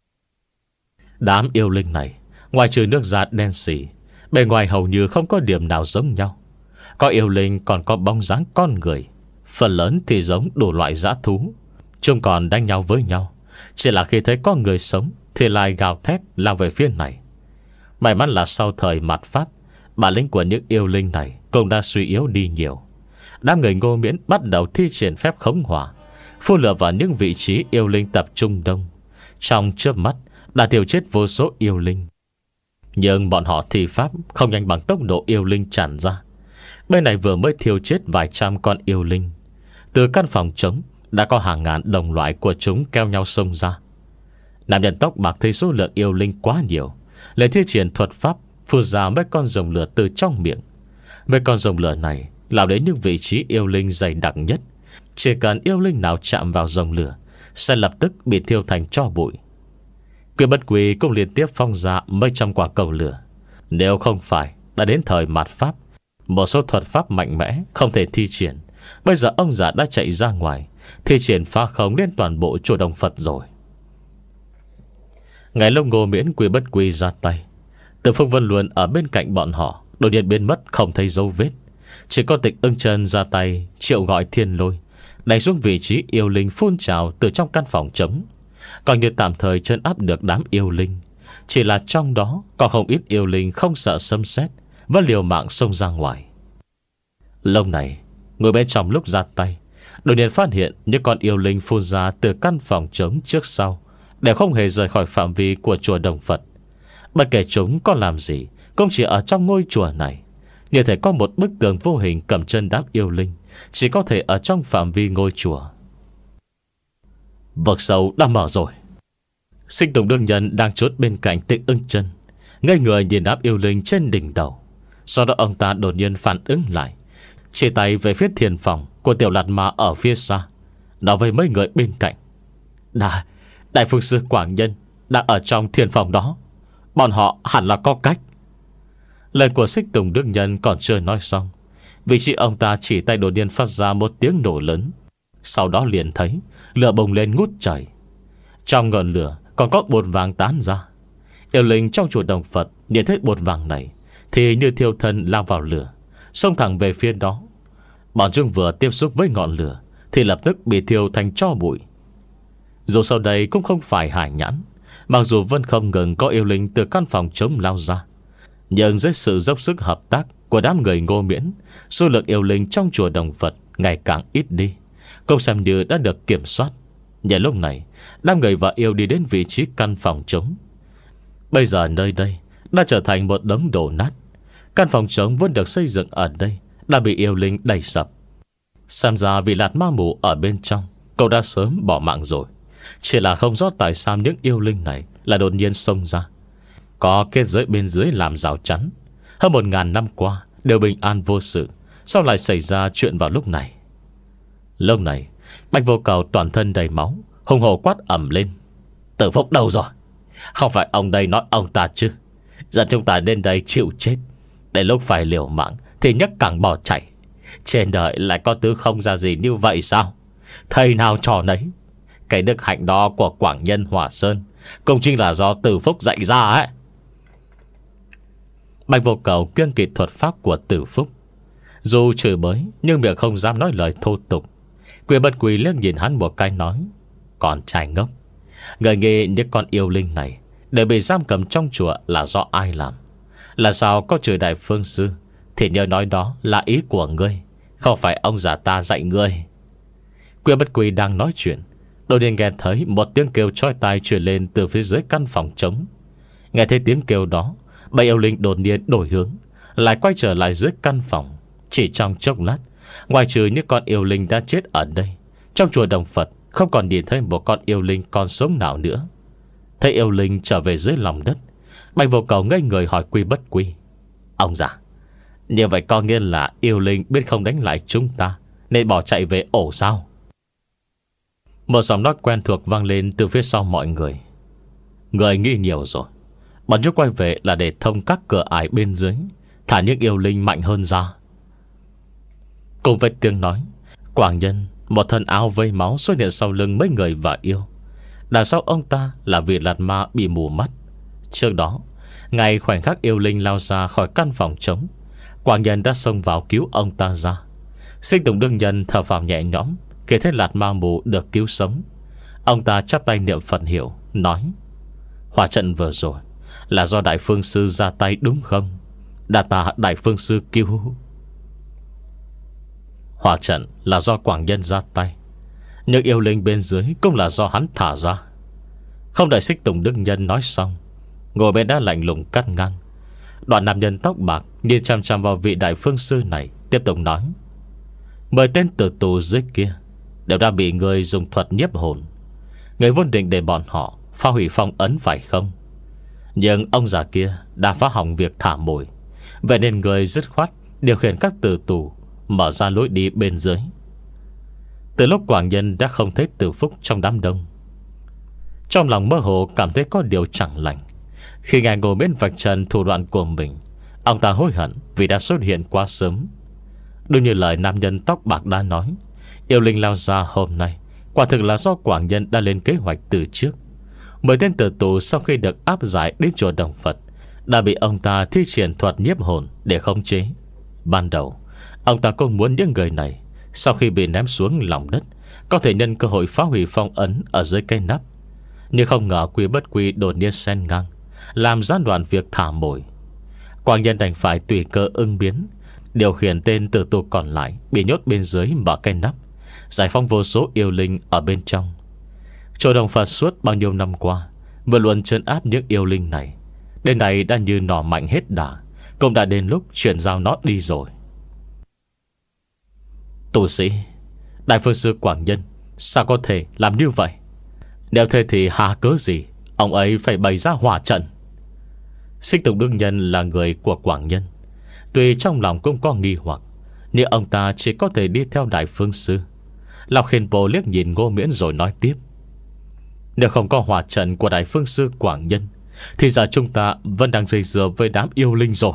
Đám yêu linh này, ngoài trừ nước da đen sì, bề ngoài hầu như không có điểm nào giống nhau. Có yêu linh còn có bóng dáng con người, phần lớn thì giống đủ loại dã thú. Chúng còn đánh nhau với nhau, chỉ là khi thấy có người sống thì lại gào thét lao về phía này. May mắn là sau thời mạt Pháp, bản lĩnh của những yêu linh này cũng đã suy yếu đi nhiều. Đám người Ngô Miễn bắt đầu thi triển phép khống hỏa, phun lửa vào những vị trí yêu linh tập trung đông. Trong chớp mắt đã tiêu chết vô số yêu linh. Nhưng bọn họ thi pháp không nhanh bằng tốc độ yêu linh tràn ra. Bên này vừa mới thiêu chết vài trăm con yêu linh, từ căn phòng trống đã có hàng ngàn đồng loại của chúng keo nhau xông ra. Nam nhân tóc bạc thấy số lượng yêu linh quá nhiều, liền thi triển thuật pháp phun ra mấy con rồng lửa từ trong miệng. Mấy con rồng lửa này lao đến những vị trí yêu linh dày đặc nhất. Chỉ cần yêu linh nào chạm vào rồng lửa sẽ lập tức bị thiêu thành tro bụi. Quyên Bất Quỳ cũng liên tiếp phong ra mấy trăm quả cầu lửa. Nếu không phải đã đến thời mạt Pháp, một số thuật pháp mạnh mẽ không thể thi triển, bây giờ ông già đã chạy ra ngoài thi triển phá khống lên toàn bộ chùa Đồng Phật rồi. Ngày lúc Ngô Miễn Quy Bất Quy ra tay, Từ Phúc vẫn luôn ở bên cạnh bọn họ, đột nhiên biến mất không thấy dấu vết. Chỉ có Tịch Ưng Chân ra tay triệu gọi thiên lôi, đánh xuống vị trí yêu linh phun trào từ trong căn phòng trống, coi như tạm thời trấn áp được đám yêu linh. Chỉ là trong đó có không ít yêu linh không sợ sấm sét, vẫn liều mạng xông ra ngoài. Lúc này, người bên trong lúc ra tay đột nhiên phát hiện những con yêu linh phun ra từ căn phòng trống trước sau đều không hề rời khỏi phạm vi của chùa Đồng Phật. Bất kể chúng có làm gì, cũng chỉ ở trong ngôi chùa này. Như thể có một bức tường vô hình cầm chân đám yêu linh, chỉ có thể ở trong phạm vi ngôi chùa. Vực sâu đã mở rồi. Sinh Tùng Đương Nhân đang chốt bên cạnh Tịch Ưng Chân, ngây người nhìn đám yêu linh trên đỉnh đầu. Sau đó ông ta đột nhiên phản ứng lại, chỉ tay về phía thiền phòng của Tiểu Lạt Ma ở phía xa, nói với mấy người bên cạnh: Đại, Đại Phương Sư Quảng Nhân đang ở trong thiền phòng đó. Bọn họ hẳn là có cách. Lời của Xích Tùng Đức Nhân còn chưa nói xong, vị trí ông ta chỉ tay đột nhiên phát ra một tiếng nổ lớn. Sau đó liền thấy lửa bùng lên ngút trời. Trong ngọn lửa còn có bột vàng tán ra. Yêu linh trong chùa Đồng Phật nhìn thấy bột vàng này thì như thiêu thân lao vào lửa, xông thẳng về phía đó. Bọn chúng vừa tiếp xúc với ngọn lửa thì lập tức bị thiêu thành tro bụi. Dù sau đây cũng không phải hài nhãn, mặc dù vẫn không ngừng có yêu linh từ căn phòng trống lao ra, nhưng dưới sự dốc sức hợp tác của đám người Ngô Miễn, số lượng yêu linh trong chùa Đồng Phật ngày càng ít đi, cũng xem như đã được kiểm soát. Nhờ lúc này, đám người và yêu đi đến vị trí căn phòng trống. Bây giờ nơi đây đã trở thành một đống đổ nát. Căn phòng trống vốn được xây dựng ở đây đã bị yêu linh đẩy sập. Xem ra vì Lạt Ma Mù ở bên trong, cậu đã sớm bỏ mạng rồi. Chỉ là không rõ tại sao những yêu linh này là đột nhiên xông ra. Có kết giới bên dưới làm rào chắn, hơn một ngàn năm qua đều bình an vô sự, sao lại xảy ra chuyện vào lúc này? Lúc này Bạch Vô Cầu toàn thân đầy máu, hùng hổ quát ầm lên: Tử Phúc đâu rồi? Không phải ông đây nói ông ta chứ? Dẫn chúng ta đến đây chịu chết, để lúc phải liều mạng thì nhấc cẳng bỏ chạy. Trên đời lại có thứ không ra gì như vậy sao? Thầy nào trò nấy. Cái đức hạnh đó của Quảng Nhân Hỏa Sơn cũng chính là do Tử Phúc dạy ra ấy. Bạch Vô Cầu kiêng kỵ thuật pháp của Tử Phúc, dù chửi bới nhưng miệng không dám nói lời thô tục. Quy Bất Quy liếc nhìn hắn một cái nói: Còn trai ngốc, người nghĩ những con yêu linh này để bị giam cầm trong chùa là do ai làm? Là sao có chửi Đại Phương Sư thì nhớ nói đó là ý của ngươi, không phải ông già ta dạy ngươi. Quy Bất Quy đang nói chuyện, đột nhiên nghe thấy một tiếng kêu chói tai truyền lên từ phía dưới căn phòng trống. Nghe thấy tiếng kêu đó, bầy yêu linh đột nhiên đổi hướng, lại quay trở lại dưới căn phòng. Chỉ trong chốc lát, ngoài trừ những con yêu linh đã chết ở đây, trong chùa Đồng Phật không còn nhìn thấy một con yêu linh còn sống nào nữa. Thấy yêu linh trở về dưới lòng đất, Bạch Vô Cầu ngây người hỏi Quy Bất Quy: Ông già, như vậy có nghĩa là yêu linh biết không đánh lại chúng ta nên bỏ chạy về ổ sao? Một giọng nói quen thuộc vang lên từ phía sau mọi người: Người nghĩ nhiều rồi. Bọn chúng quay về là để thông các cửa ải bên dưới, thả những yêu linh mạnh hơn ra. Cùng với tiếng nói, Quảng Nhân, một thân áo vây máu xuất hiện sau lưng mấy người và yêu. Đằng sau ông ta là vị Lạt Ma bị mù mắt. Trước đó, ngay khoảnh khắc yêu linh lao ra khỏi căn phòng trống, Quảng Nhân đã xông vào cứu ông ta ra. Sinh Tùng Đương Nhân thở phào nhẹ nhõm khi thấy Lạt Ma mù được cứu sống. Ông ta chắp tay niệm Phật hiệu, nói: Hỏa trận vừa rồi là do Đại Phương Sư ra tay đúng không? Đa tạ Đại Phương Sư cứu. Hỏa trận là do Quảng Nhân ra tay, nhưng yêu linh bên dưới cũng là do hắn thả ra. Không đợi Xích Tùng Đức Nhân nói xong, ngồi bên đã lạnh lùng cắt ngang. Đoạn nam nhân tóc bạc nhìn chăm chăm vào vị Đại Phương Sư này, tiếp tục nói: Mười tên tử tù dưới kia đều đã bị người dùng thuật nhiếp hồn. Người vốn định để bọn họ phá hủy phong ấn phải không? Nhưng ông già kia đã phá hỏng việc thả mồi, vậy nên người dứt khoát điều khiển các tử tù mở ra lối đi bên dưới. Từ lúc Quảng Nhân đã không thấy Tử Phúc trong đám đông, trong lòng mơ hồ cảm thấy có điều chẳng lành. Khi ngài ngồi bên vạch trần thủ đoạn của mình, ông ta hối hận vì đã xuất hiện quá sớm. Đúng như lời nam nhân tóc bạc đã nói, yêu linh lao ra hôm nay quả thực là do Quảng Nhân đã lên kế hoạch từ trước. Mười tên tử tù sau khi được áp giải đến chùa Đồng Phật đã bị ông ta thi triển thuật nhiếp hồn để khống chế. Ban đầu ông ta cũng muốn những người này sau khi bị ném xuống lòng đất có thể nhân cơ hội phá hủy phong ấn ở dưới cây nắp. Nhưng không ngờ Quy Bất Quy đột nhiên xen ngang, làm gián đoạn việc thả mồi. Quang Nhân đành phải tùy cơ ứng biến, điều khiển tên tử tù còn lại bị nhốt bên dưới mở cây nắp, giải phóng vô số yêu linh ở bên trong. Chùa Đồng Phật suốt bao nhiêu năm qua vừa luôn trấn áp những yêu linh này, đến này đã như nỏ mạnh hết đà, cũng đã đến lúc chuyển giao nó đi rồi. Tu sĩ Đại Phương Sư Quảng Nhân sao có thể làm như vậy? Nếu thế thì hà cớ gì ông ấy phải bày ra hỏa trận? Xích Tùng Đức Nhân là người của Quảng Nhân, tuy trong lòng cũng có nghi hoặc, nhưng ông ta chỉ có thể đi theo Đại Phương Sư. Lão Khiên Bồ liếc nhìn Ngô Miễn rồi nói tiếp: nếu không có hỏa trận của Đại Phương Sư Quảng Nhân thì giờ chúng ta vẫn đang dây dưa với đám yêu linh rồi.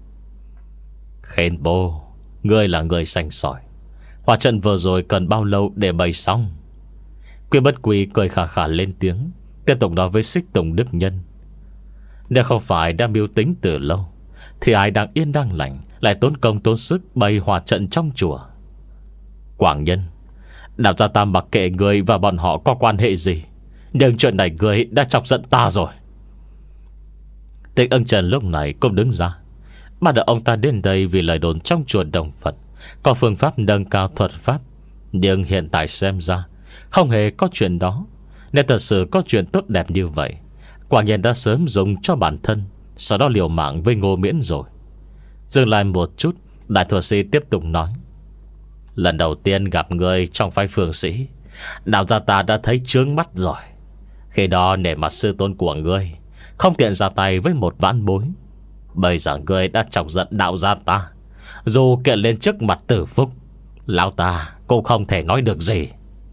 Khiên Bồ, ngươi là người sành sỏi, hỏa trận vừa rồi cần bao lâu để bày xong? Quy Bất Quy cười khà khà lên tiếng, tiếp tục nói với Xích Tùng Đức Nhân: nếu không phải đã mưu tính từ lâu thì ai đang yên đang lành lại tốn công tốn sức bày hỏa trận trong chùa? Quảng Nhân, Đạo gia ta mặc kệ người và bọn họ có quan hệ gì, nhưng chuyện này người đã chọc giận ta rồi. Tịch Ưng Trần lúc này cũng đứng ra. Ban đầu ông ta đến đây vì lời đồn trong chùa Đồng Phật có phương pháp nâng cao thuật pháp, nhưng hiện tại xem ra không hề có chuyện đó. Nếu thật sự có chuyện tốt đẹp như vậy, Quảng Nhân đã sớm dùng cho bản thân, sau đó liều mạng với Ngô Miễn rồi. Dừng lại một chút, Đại Thuật Sĩ tiếp tục nói: lần đầu tiên gặp người trong phái Phương Sĩ, đạo gia ta đã thấy chướng mắt rồi. Khi đó nể mặt sư tôn của ngươi, không tiện ra tay với một vãn bối. Bây giờ ngươi đã chọc giận đạo gia ta, dù kiện lên trước mặt Tử Phúc, lão ta cũng không thể nói được gì.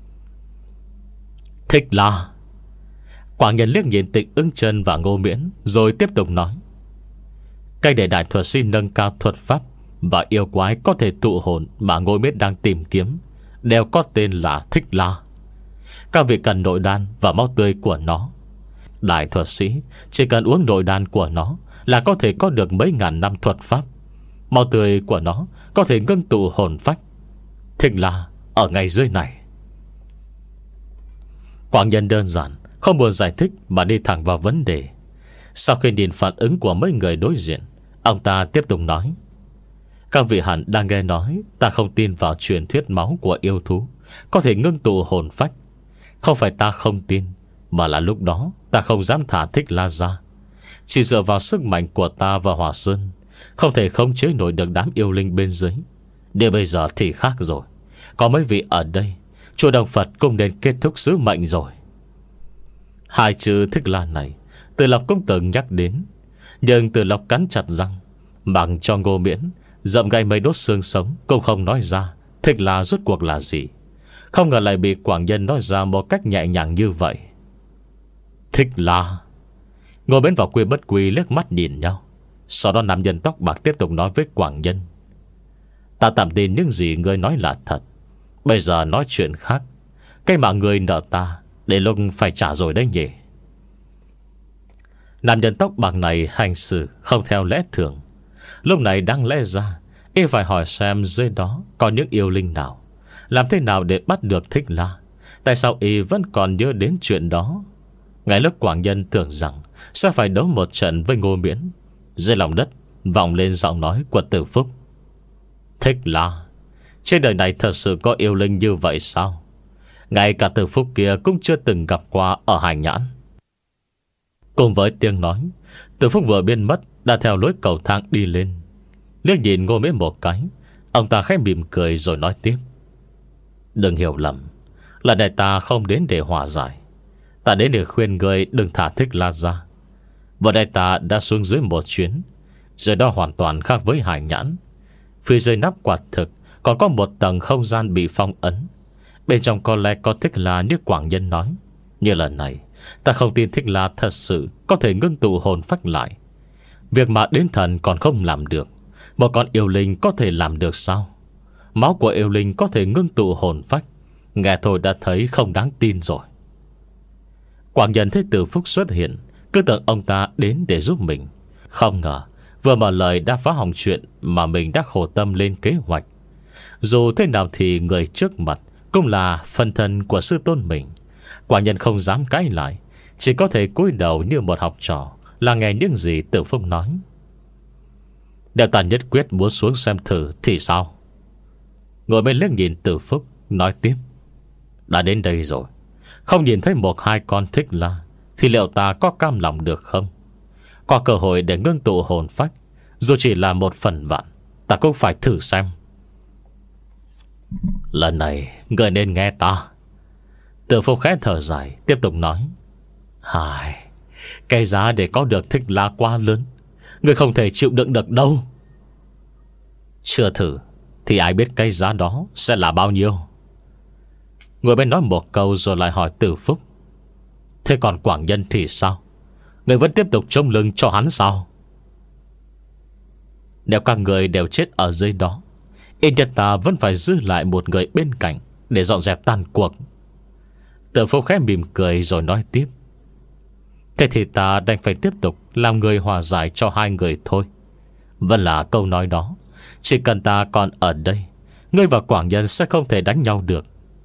Thích La. Quảng Nhân liếc nhìn Tịch Ưng Chân và Ngô Miễn rồi tiếp tục nói: cách để Đại Thuật Sĩ nâng cao thuật pháp và yêu quái có thể tụ hồn mà Ngô Miễn đang tìm kiếm đều có tên là Thích La. Các vị cần nội đan và máu tươi của nó. Đại Thuật Sĩ chỉ cần uống nội đan của nó là có thể có được mấy ngàn năm thuật pháp. Máu tươi của nó có thể ngưng tụ hồn phách. Thích La ở ngay dưới này. Quảng Nhân đơn giản, không buồn giải thích mà đi thẳng vào vấn đề. Sau khi nhìn phản ứng của mấy người đối diện, ông ta tiếp tục nói: các vị hẳn đang nghe nói ta không tin vào truyền thuyết máu của yêu thú có thể ngưng tụ hồn phách. Không phải ta không tin, mà là lúc đó ta không dám thả Thích La ra. Chỉ dựa vào sức mạnh của ta và Hỏa Sơn không thể khống chế nổi được đám yêu linh bên dưới. Để bây giờ thì khác rồi. Có mấy vị ở đây, chùa Đồng Phật cũng nên kết thúc sứ mệnh rồi. Hai chữ Thích La này Từ Lộc cũng từng nhắc đến, nhưng Từ Lộc cắn chặt răng, bằng cho Ngô Miễn dậm gai mấy đốt xương sống cũng không nói ra Thích La rốt cuộc là gì. Không ngờ lại bị Quảng Nhân nói ra một cách nhẹ nhàng như vậy. Thích La. Ngô Miễn và Quy Bất Quy liếc mắt nhìn nhau. Sau đó nam nhân tóc bạc tiếp tục nói với Quảng Nhân: ta tạm tin những gì ngươi nói là thật. Bây giờ nói chuyện khác. Cái mà ngươi nợ ta để lúc phải trả rồi đấy nhỉ. Nam nhân tóc bạc này hành xử không theo lẽ thường. Lúc này đang lẽ ra y phải hỏi xem dưới đó có những yêu linh nào, làm thế nào để bắt được Thích La. Tại sao y vẫn còn nhớ đến chuyện đó? Ngay lúc Quảng Nhân tưởng rằng sẽ phải đấu một trận với Ngô Miễn, dưới lòng đất vọng lên giọng nói của Tử Phúc: Thích La? Trên đời này thật sự có yêu linh như vậy sao? Ngay cả Tử Phúc kia cũng chưa từng gặp qua ở Hải Nhãn. Cùng với tiếng nói, Tử Phúc vừa biến mất đã theo lối cầu thang đi lên. Liếc nhìn Ngô Miễn một cái, ông ta khẽ mỉm cười rồi nói tiếp: đừng hiểu lầm, lần này ta không đến để hòa giải. Ta đến để khuyên người đừng thả Thích La ra. Vừa đây ta đã xuống dưới một chuyến, rồi đó hoàn toàn khác với Hải Nhãn. Phía dưới nắp quả thực còn có một tầng không gian bị phong ấn. Bên trong có lẽ có Thích La như Quảng Nhân nói. Như lần này ta không tin Thích La thật sự có thể ngưng tụ hồn phách lại. Việc mà đến thần còn không làm được, một con yêu linh có thể làm được sao? Máu của yêu linh có thể ngưng tụ hồn phách, nghe thôi đã thấy không đáng tin rồi. Quảng Nhân thấy Từ Phúc xuất hiện, cứ tưởng ông ta đến để giúp mình. Không ngờ vừa mở lời đã phá hỏng chuyện mà mình đã khổ tâm lên kế hoạch. Dù thế nào thì người trước mặt cũng là phân thân của sư tôn mình. Quảng Nhân không dám cãi lại, chỉ có thể cúi đầu như một học trò, là nghe những gì Từ Phúc nói. Nếu ta nhất quyết muốn xuống xem thử thì sao? Ngồi bên liếc nhìn Từ Phúc, nói tiếp. Đã đến đây rồi, không nhìn thấy một hai con thích la, thì liệu ta có cam lòng được không? Có cơ hội để ngưng tụ hồn phách, dù chỉ là một phần vạn, ta cũng phải thử xem. Lần này người nên nghe ta. Từ Phúc khẽ thở dài, tiếp tục nói. Hài, cái giá để có được thích la quá lớn, người không thể chịu đựng được đâu. Chưa thử thì ai biết cái giá đó sẽ là bao nhiêu. Người bên nói một câu rồi lại hỏi Từ Phúc. Thế còn Quảng Nhân thì sao? Người vẫn tiếp tục trông lưng cho hắn sao? Nếu các người đều chết ở dưới đó, ít nhất ta vẫn phải giữ lại một người bên cạnh để dọn dẹp tàn cuộc. Từ Phúc khẽ mỉm cười rồi nói tiếp. Thế thì ta đành phải tiếp tục làm người hòa giải cho hai người thôi. Vẫn là câu nói đó, chỉ cần ta còn ở đây, ngươi và Quảng Nhân sẽ không thể đánh nhau được.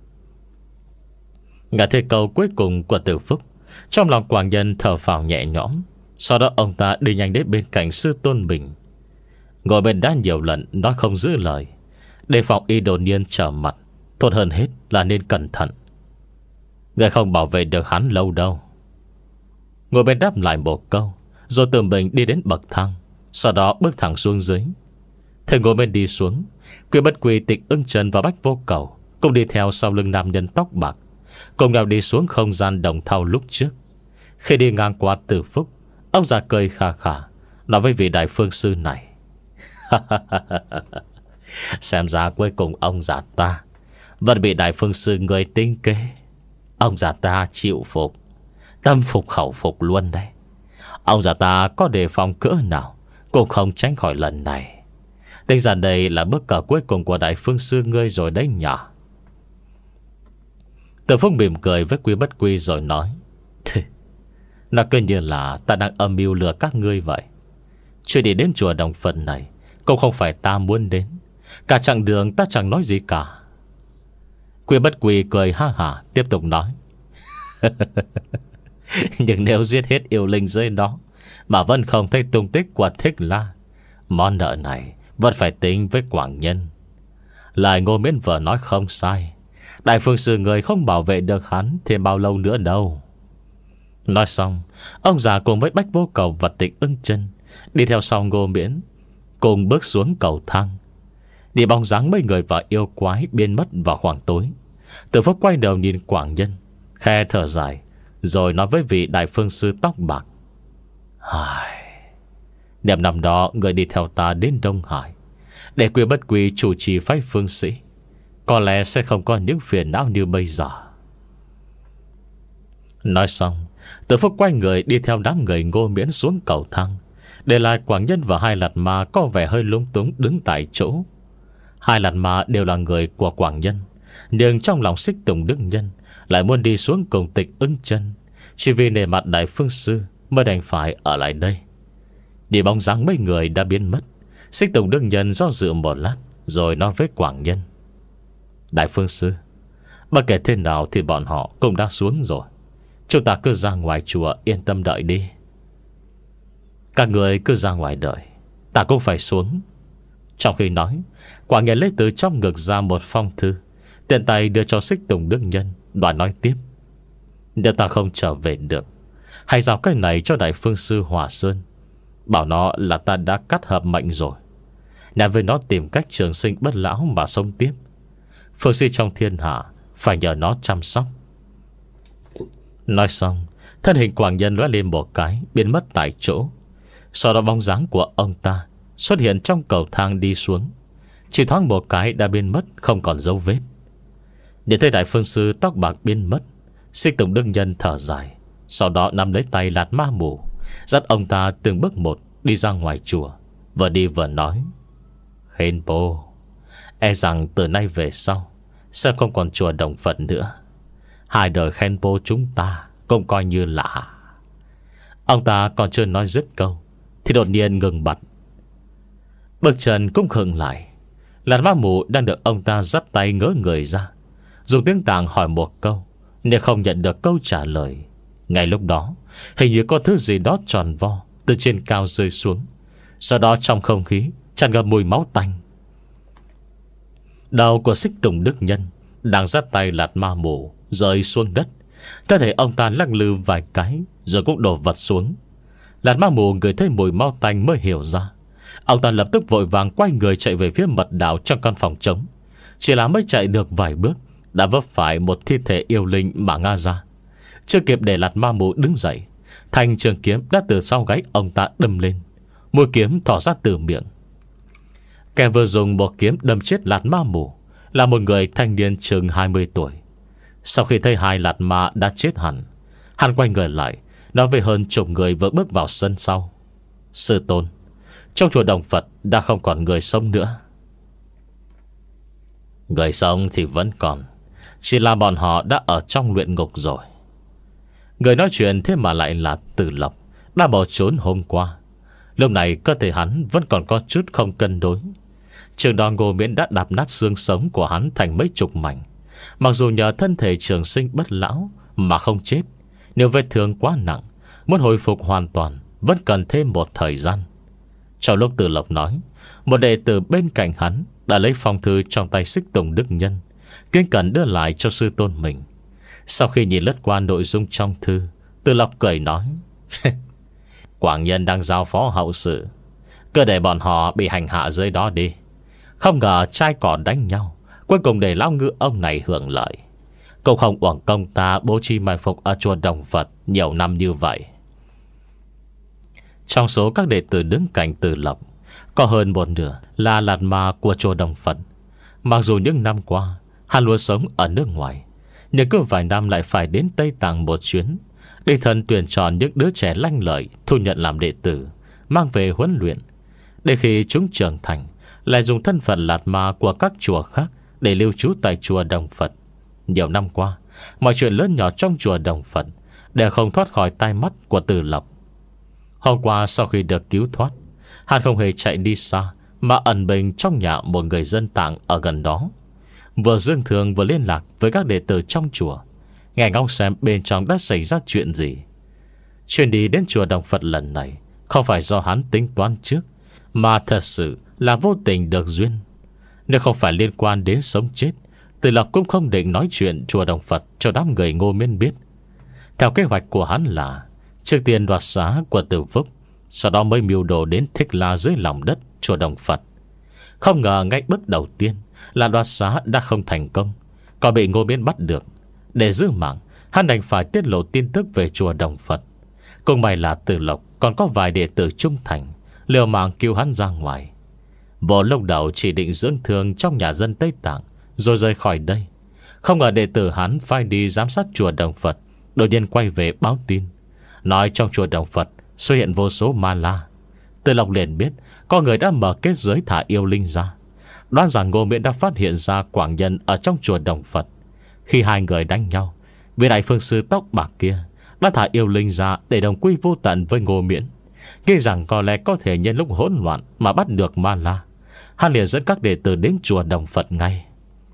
Nghe thấy câu cuối cùng của Từ Phúc, trong lòng Quảng Nhân thở phào nhẹ nhõm. Sau đó ông ta đi nhanh đến bên cạnh sư tôn mình. Ngồi bên đã nhiều lần nói không giữ lời, đề phòng y đột nhiên trở mặt. Tốt hơn hết là nên cẩn thận. Người không bảo vệ được hắn lâu đâu. Ngồi bên đáp lại một câu, rồi tự mình đi đến bậc thang, sau đó bước thẳng xuống dưới. Thầy ngồi bên đi xuống, Quy Bất Quy, Tịch Ưng Chân và Bách Vô Cầu cũng đi theo sau lưng nam nhân tóc bạc, cùng nhau đi xuống không gian đồng thau lúc trước. Khi đi ngang qua Từ Phúc, ông già cười khà khà, nói với vị đại phương sư này. Xem ra cuối cùng ông già ta vẫn bị đại phương sư người tính kế. Ông già ta chịu phục, tâm phục khẩu phục luôn đấy. Ông già ta có đề phòng cỡ nào cũng không tránh khỏi lần này. Tính ra đây là bước cờ cuối cùng của đại phương sư ngươi rồi đấy nhỉ. Từ Phúc mỉm cười với Quy Bất Quy rồi nói. Nó cứ như là ta đang âm mưu lừa các ngươi vậy. Chuyện đi đến chùa Đồng Phật này cũng không phải ta muốn đến. Cả chặng đường ta chẳng nói gì cả. Quy Bất Quy cười ha hả tiếp tục nói. Nhưng nếu giết hết yêu linh dưới đó mà vẫn không thấy tung tích của Thích La, món nợ này vẫn phải tính với Quảng Nhân. Lại Ngô Miễn vợ nói không sai, đại phương sư người không bảo vệ được hắn thêm bao lâu nữa đâu. Nói xong, ông già cùng với Bách Vô Cầu và Tịch Ưng Chân đi theo sau Ngô Miễn, cùng bước xuống cầu thang. Đi bóng dáng mấy người và yêu quái biến mất vào khoảng tối. Từ Phúc quay đầu nhìn Quảng Nhân, khe thở dài, rồi nói với vị đại phương sư tóc bạc. Niệm năm đó người đi theo ta đến Đông Hải để Quy Bất Quy chủ trì phái phương sĩ, có lẽ sẽ không có những phiền não như bây giờ. Nói xong, Từ Phúc quay người đi theo đám người Ngô Miễn xuống cầu thang, để lại Quảng Nhân và hai lạt ma có vẻ hơi lúng túng đứng tại chỗ. Hai lạt ma đều là người của Quảng Nhân, nhưng trong lòng Xích Tùng Đức Nhân lại muốn đi xuống cùng Tịch Ưng Chân, chỉ vì nề mặt đại phương sư mới đành phải ở lại đây. Đi bóng dáng mấy người đã biến mất, Xích Tùng Đức Nhân do dự một lát rồi nói với Quảng Nhân. Đại phương sư, bất kể thế nào thì bọn họ cũng đã xuống rồi. Chúng ta cứ ra ngoài chùa yên tâm đợi đi. Các người cứ ra ngoài đợi, ta cũng phải xuống. Trong khi nói, Quảng Nhân lấy từ trong ngực ra một phong thư, tiện tay đưa cho Xích Tùng Đức Nhân, đoạn nói tiếp. Nếu ta không trở về được, hãy giao cái này cho đại phương sư Hòa Sơn, bảo nó là ta đã cắt hợp mệnh rồi, nhằm với nó tìm cách trường sinh bất lão mà sống tiếp. Phương sĩ trong thiên hạ phải nhờ nó chăm sóc. Nói xong, thân hình Quảng Nhân lóe lên một cái, biến mất tại chỗ. Sau đó bóng dáng của ông ta xuất hiện trong cầu thang đi xuống, chỉ thoáng một cái đã biến mất, không còn dấu vết. Nhìn thấy đại phương sư tóc bạc biến mất, Xích Tùng Đức Nhân thở dài, sau đó nắm lấy tay Lạt Ma Mù, dắt ông ta từng bước một đi ra ngoài chùa, vừa đi vừa nói. Khen bố, e rằng từ nay về sau sẽ không còn chùa Đồng Phật nữa. Hai đời Khen bố chúng ta cũng coi như lạ. Ông ta còn chưa nói dứt câu thì đột nhiên ngừng bặt. Bước chân cũng khựng lại. Lạt Ma Mù đang được ông ta dắt tay ngỡ người ra, dùng tiếng Tạng hỏi một câu, nhưng không nhận được câu trả lời. Ngay lúc đó, hình như có thứ gì đó tròn vo từ trên cao rơi xuống. Sau đó trong không khí tràn ngập mùi máu tanh. Đầu của Xích Tùng Đức Nhân đang dắt tay Lạt Ma Mù rơi xuống đất. Cơ thể ông ta lắc lư vài cái rồi cũng đổ vật xuống. Lạt Ma Mù ngửi thấy mùi máu tanh mới hiểu ra. Ông ta lập tức vội vàng quay người chạy về phía mật đạo trong căn phòng trống. Chỉ là mới chạy được vài bước đã vấp phải một thi thể yêu linh mà ngã ra. Chưa kịp để Lạt Ma Mù đứng dậy, thanh trường kiếm đã từ sau gáy ông ta đâm lên. Mũi kiếm thỏ ra từ miệng. Kẻ vừa dùng một kiếm đâm chết Lạt Ma Mù là một người thanh niên chừng hai mươi tuổi. Sau khi thấy hai Lạt Ma đã chết hẳn, hắn quay người lại nói với hơn chục người vừa bước vào sân sau: Sư tôn, trong chùa Đồng Phật đã không còn người sống nữa. Người sống thì vẫn còn, chỉ là bọn họ đã ở trong luyện ngục rồi. Người nói chuyện thế mà lại là Từ Lộc, đã bỏ trốn hôm qua. Lúc này cơ thể hắn vẫn còn có chút không cân đối. Trường đoàn Ngô Miễn đã đạp nát xương sống của hắn thành mấy chục mảnh. Mặc dù nhờ thân thể trường sinh bất lão mà không chết, nếu vết thương quá nặng, muốn hồi phục hoàn toàn vẫn cần thêm một thời gian. Trong lúc Từ Lộc nói, một đệ tử bên cạnh hắn đã lấy phong thư trong tay Xích Tùng Đức Nhân, kính cẩn đưa lại cho sư tôn mình. Sau khi nhìn lướt qua nội dung trong thư, Từ Lộc cười nói: Quảng Nhân đang giao phó hậu sự, cứ để bọn họ bị hành hạ dưới đó đi. Không ngờ trai cỏ đánh nhau, cuối cùng để lão ngư ông này hưởng lợi. Cũng không uổng công ta bố trí mai phục ở chùa Đồng Phật nhiều năm như vậy. Trong số các đệ tử đứng cạnh Từ Lộc, có hơn một nửa là Lạt Ma của chùa Đồng Phật. Mặc dù những năm qua hắn luôn sống ở nước ngoài, nhưng cứ vài năm lại phải đến Tây Tạng một chuyến, để thần tuyển chọn những đứa trẻ lanh lợi thu nhận làm đệ tử, mang về huấn luyện, để khi chúng trưởng thành lại dùng thân phận Lạt Ma của các chùa khác để lưu trú tại chùa Đồng Phật. Nhiều năm qua, mọi chuyện lớn nhỏ trong chùa Đồng Phật đều không thoát khỏi tai mắt của Từ Lộc. Hôm qua sau khi được cứu thoát, hắn không hề chạy đi xa, mà ẩn mình trong nhà một người dân Tạng ở gần đó. Vừa dương thường vừa liên lạc với các đệ tử trong chùa, nghe ngóng xem bên trong đã xảy ra chuyện gì. Chuyện đi đến chùa Đồng Phật lần này không phải do hắn tính toán trước, mà thật sự là vô tình được duyên. Nếu không phải liên quan đến sống chết, Từ Lộc cũng không định nói chuyện chùa Đồng Phật cho đám người Ngô Miễn biết. Theo kế hoạch của hắn là trước tiên đoạt xá của Từ Phúc, sau đó mới mưu đồ đến Thích La dưới lòng đất chùa Đồng Phật. Không ngờ ngay bước đầu tiên là đoạt xá đã không thành công, còn bị Ngô Miễn bắt được. Để giữ mạng, hắn đành phải tiết lộ tin tức về chùa Đồng Phật. Cùng may là Từ Lộc còn có vài đệ tử trung thành, liều mạng cứu hắn ra ngoài. Vô lúc đầu chỉ định dưỡng thương trong nhà dân Tây Tạng rồi rời khỏi đây. Không ngờ đệ tử hắn phải đi giám sát chùa Đồng Phật đột nhiên quay về báo tin, nói trong chùa Đồng Phật xuất hiện vô số ma la. Từ Lộc liền biết có người đã mở kết giới thả yêu linh ra, đoán rằng Ngô Miễn đã phát hiện ra Quảng Nhân ở trong chùa Đồng Phật. Khi hai người đánh nhau, vị đại phương sư tóc bạc kia đã thả yêu linh ra để đồng quy vô tận với Ngô Miễn, nghĩ rằng có lẽ có thể nhân lúc hỗn loạn mà bắt được ma la. Hắn liền dẫn các đệ tử đến chùa Đồng Phật ngay.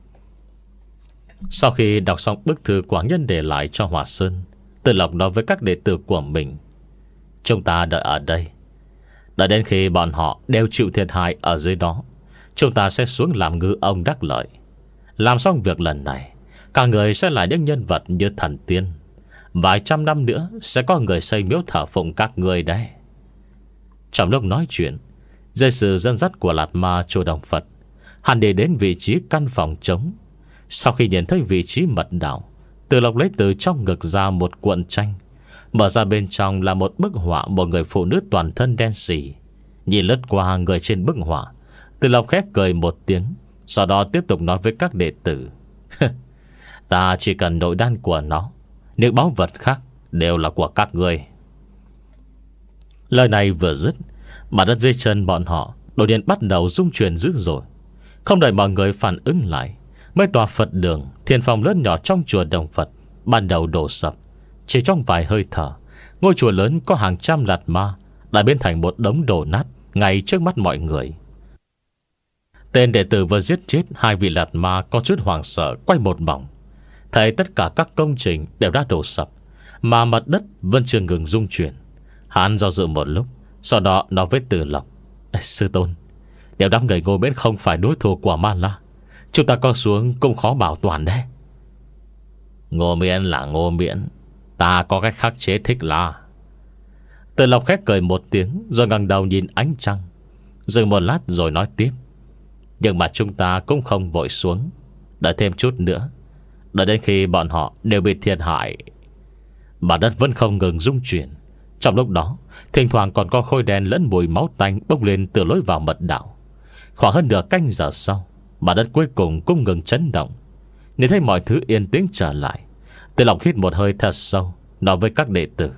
Sau khi đọc xong bức thư Quảng Nhân để lại cho Hòa Sơn, Từ Lộc nói với các đệ tử của mình: Chúng ta đợi ở đây, đợi đến khi bọn họ đều chịu thiệt hại ở dưới đó, chúng ta sẽ xuống làm ngư ông đắc lợi. Làm xong việc lần này, cả người sẽ là những nhân vật như thần tiên. Vài trăm năm nữa sẽ có người xây miếu thờ phụng các người đấy. Trong lúc nói chuyện, dưới sự dẫn dắt của Lạt Ma chùa Đồng Phật, hắn đi đến vị trí căn phòng trống. Sau khi nhìn thấy vị trí mật đạo, Từ Lộc lấy từ trong ngực ra một cuộn tranh. Mở ra bên trong là một bức họa một người phụ nữ toàn thân đen sì. Nhìn lướt qua người trên bức họa, Từ Lộc khẽ cười một tiếng, sau đó tiếp tục nói với các đệ tử: Ta chỉ cần nội đan của nó, những báu vật khác đều là của các ngươi. Lời này vừa dứt, mặt đất dưới chân bọn họ đột nhiên bắt đầu rung chuyển dữ dội. Không đợi mọi người phản ứng lại, mấy tòa Phật đường, thiền phòng lớn nhỏ trong chùa Đồng Phật ban đầu đổ sập. Chỉ trong vài hơi thở, ngôi chùa lớn có hàng trăm lạt ma đã biến thành một đống đổ nát ngay trước mắt mọi người. Tên đệ tử vừa giết chết hai vị lạt ma có chút hoảng sợ quay một vòng, thấy tất cả các công trình đều đã đổ sập, mà mặt đất vẫn chưa ngừng rung chuyển. Hắn do dự một lúc, sau đó nói với Từ Lộc: Sư tôn, nếu đám người ngồi bên không phải đối thủ của Ma La, chúng ta có xuống cũng khó bảo toàn đấy. Ngô Miễn là Ngô Miễn, ta có cách khắc chế Thích La. Từ Lộc khét cười một tiếng, rồi ngẩng đầu nhìn ánh trăng, dừng một lát rồi nói tiếp: Nhưng mà chúng ta cũng không vội xuống, đợi thêm chút nữa, đợi đến khi bọn họ đều bị thiệt hại. Mặt đất vẫn không ngừng rung chuyển. Trong lúc đó, thỉnh thoảng còn có khói đen lẫn mùi máu tanh bốc lên từ lối vào mật đạo. Khoảng hơn nửa canh giờ sau, mặt đất cuối cùng cũng ngừng chấn động. Nhìn thấy mọi thứ yên tĩnh trở lại, Từ Lộc hít một hơi thật sâu, nói với các đệ tử: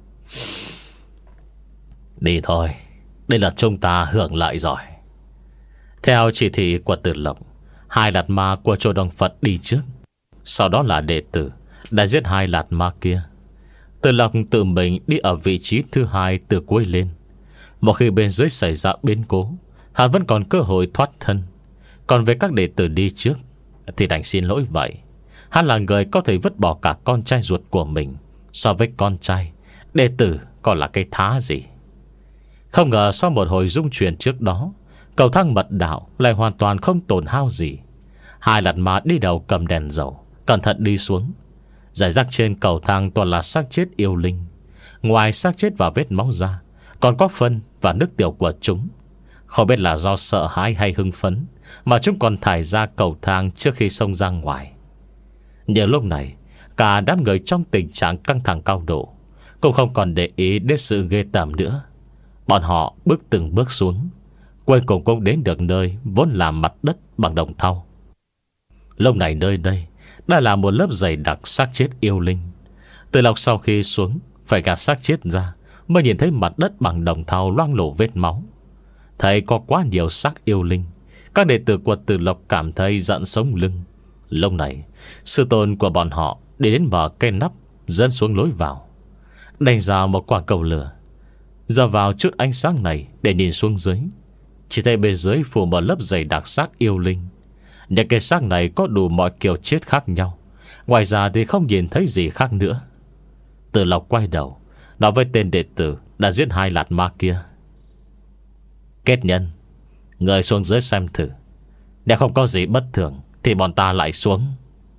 Đi thôi, đây là chúng ta hưởng lợi rồi. Theo chỉ thị của Từ Lộc, hai lạt ma của Chùa Đông Phật đi trước, sau đó là đệ tử đã giết hai lạt ma kia. Từ Lộc tự mình đi ở vị trí thứ hai từ cuối lên. Một khi bên dưới xảy ra biến cố, hắn vẫn còn cơ hội thoát thân. Còn về các đệ tử đi trước thì đành xin lỗi vậy. Hắn là người có thể vứt bỏ cả con trai ruột của mình. So với con trai, đệ tử còn là cái thá gì. Không ngờ sau một hồi rung chuyển trước đó, cầu thang mật đạo lại hoàn toàn không tổn hao gì. Hai lạt ma đi đầu cầm đèn dầu, cẩn thận đi xuống. Rải rác trên cầu thang toàn là xác chết yêu linh. Ngoài xác chết và vết máu ra, còn có phân và nước tiểu của chúng. Không biết là do sợ hãi hay hưng phấn mà chúng còn thải ra cầu thang trước khi xông ra ngoài. Nhưng lúc này, cả đám người trong tình trạng căng thẳng cao độ, cũng không còn để ý đến sự ghê tởm nữa. Bọn họ bước từng bước xuống, cuối cùng cũng đến được nơi vốn là mặt đất bằng đồng thau. Lúc này nơi đây đã là một lớp dày đặc xác chết yêu linh. Từ Lộc sau khi xuống phải gạt xác chết ra, mới nhìn thấy mặt đất bằng đồng thau loang lổ vết máu. Thấy có quá nhiều xác yêu linh, các đệ tử của Từ Lộc cảm thấy giận sống lưng. Lúc này, sư tôn của bọn họ đi đến mở cây nắp dẫn xuống lối vào, đánh ra một quả cầu lửa, giờ vào chút ánh sáng này để nhìn xuống dưới. Chỉ thấy bên dưới phủ một lớp dày đặc xác yêu linh. Những cái xác này có đủ mọi kiểu chết khác nhau, ngoài ra thì không nhìn thấy gì khác nữa. Từ Lộc quay đầu nói với tên đệ tử đã giết hai lạt ma kia: Kết nhân, người xuống dưới xem thử, nếu không có gì bất thường thì bọn ta lại xuống.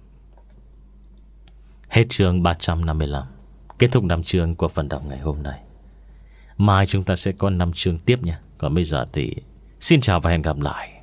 Hết chương ba trăm năm mươi lăm. Kết thúc năm chương của phần đọc ngày hôm nay. Mai chúng ta sẽ có năm chương tiếp nha. Còn bây giờ thì xin chào và hẹn gặp lại.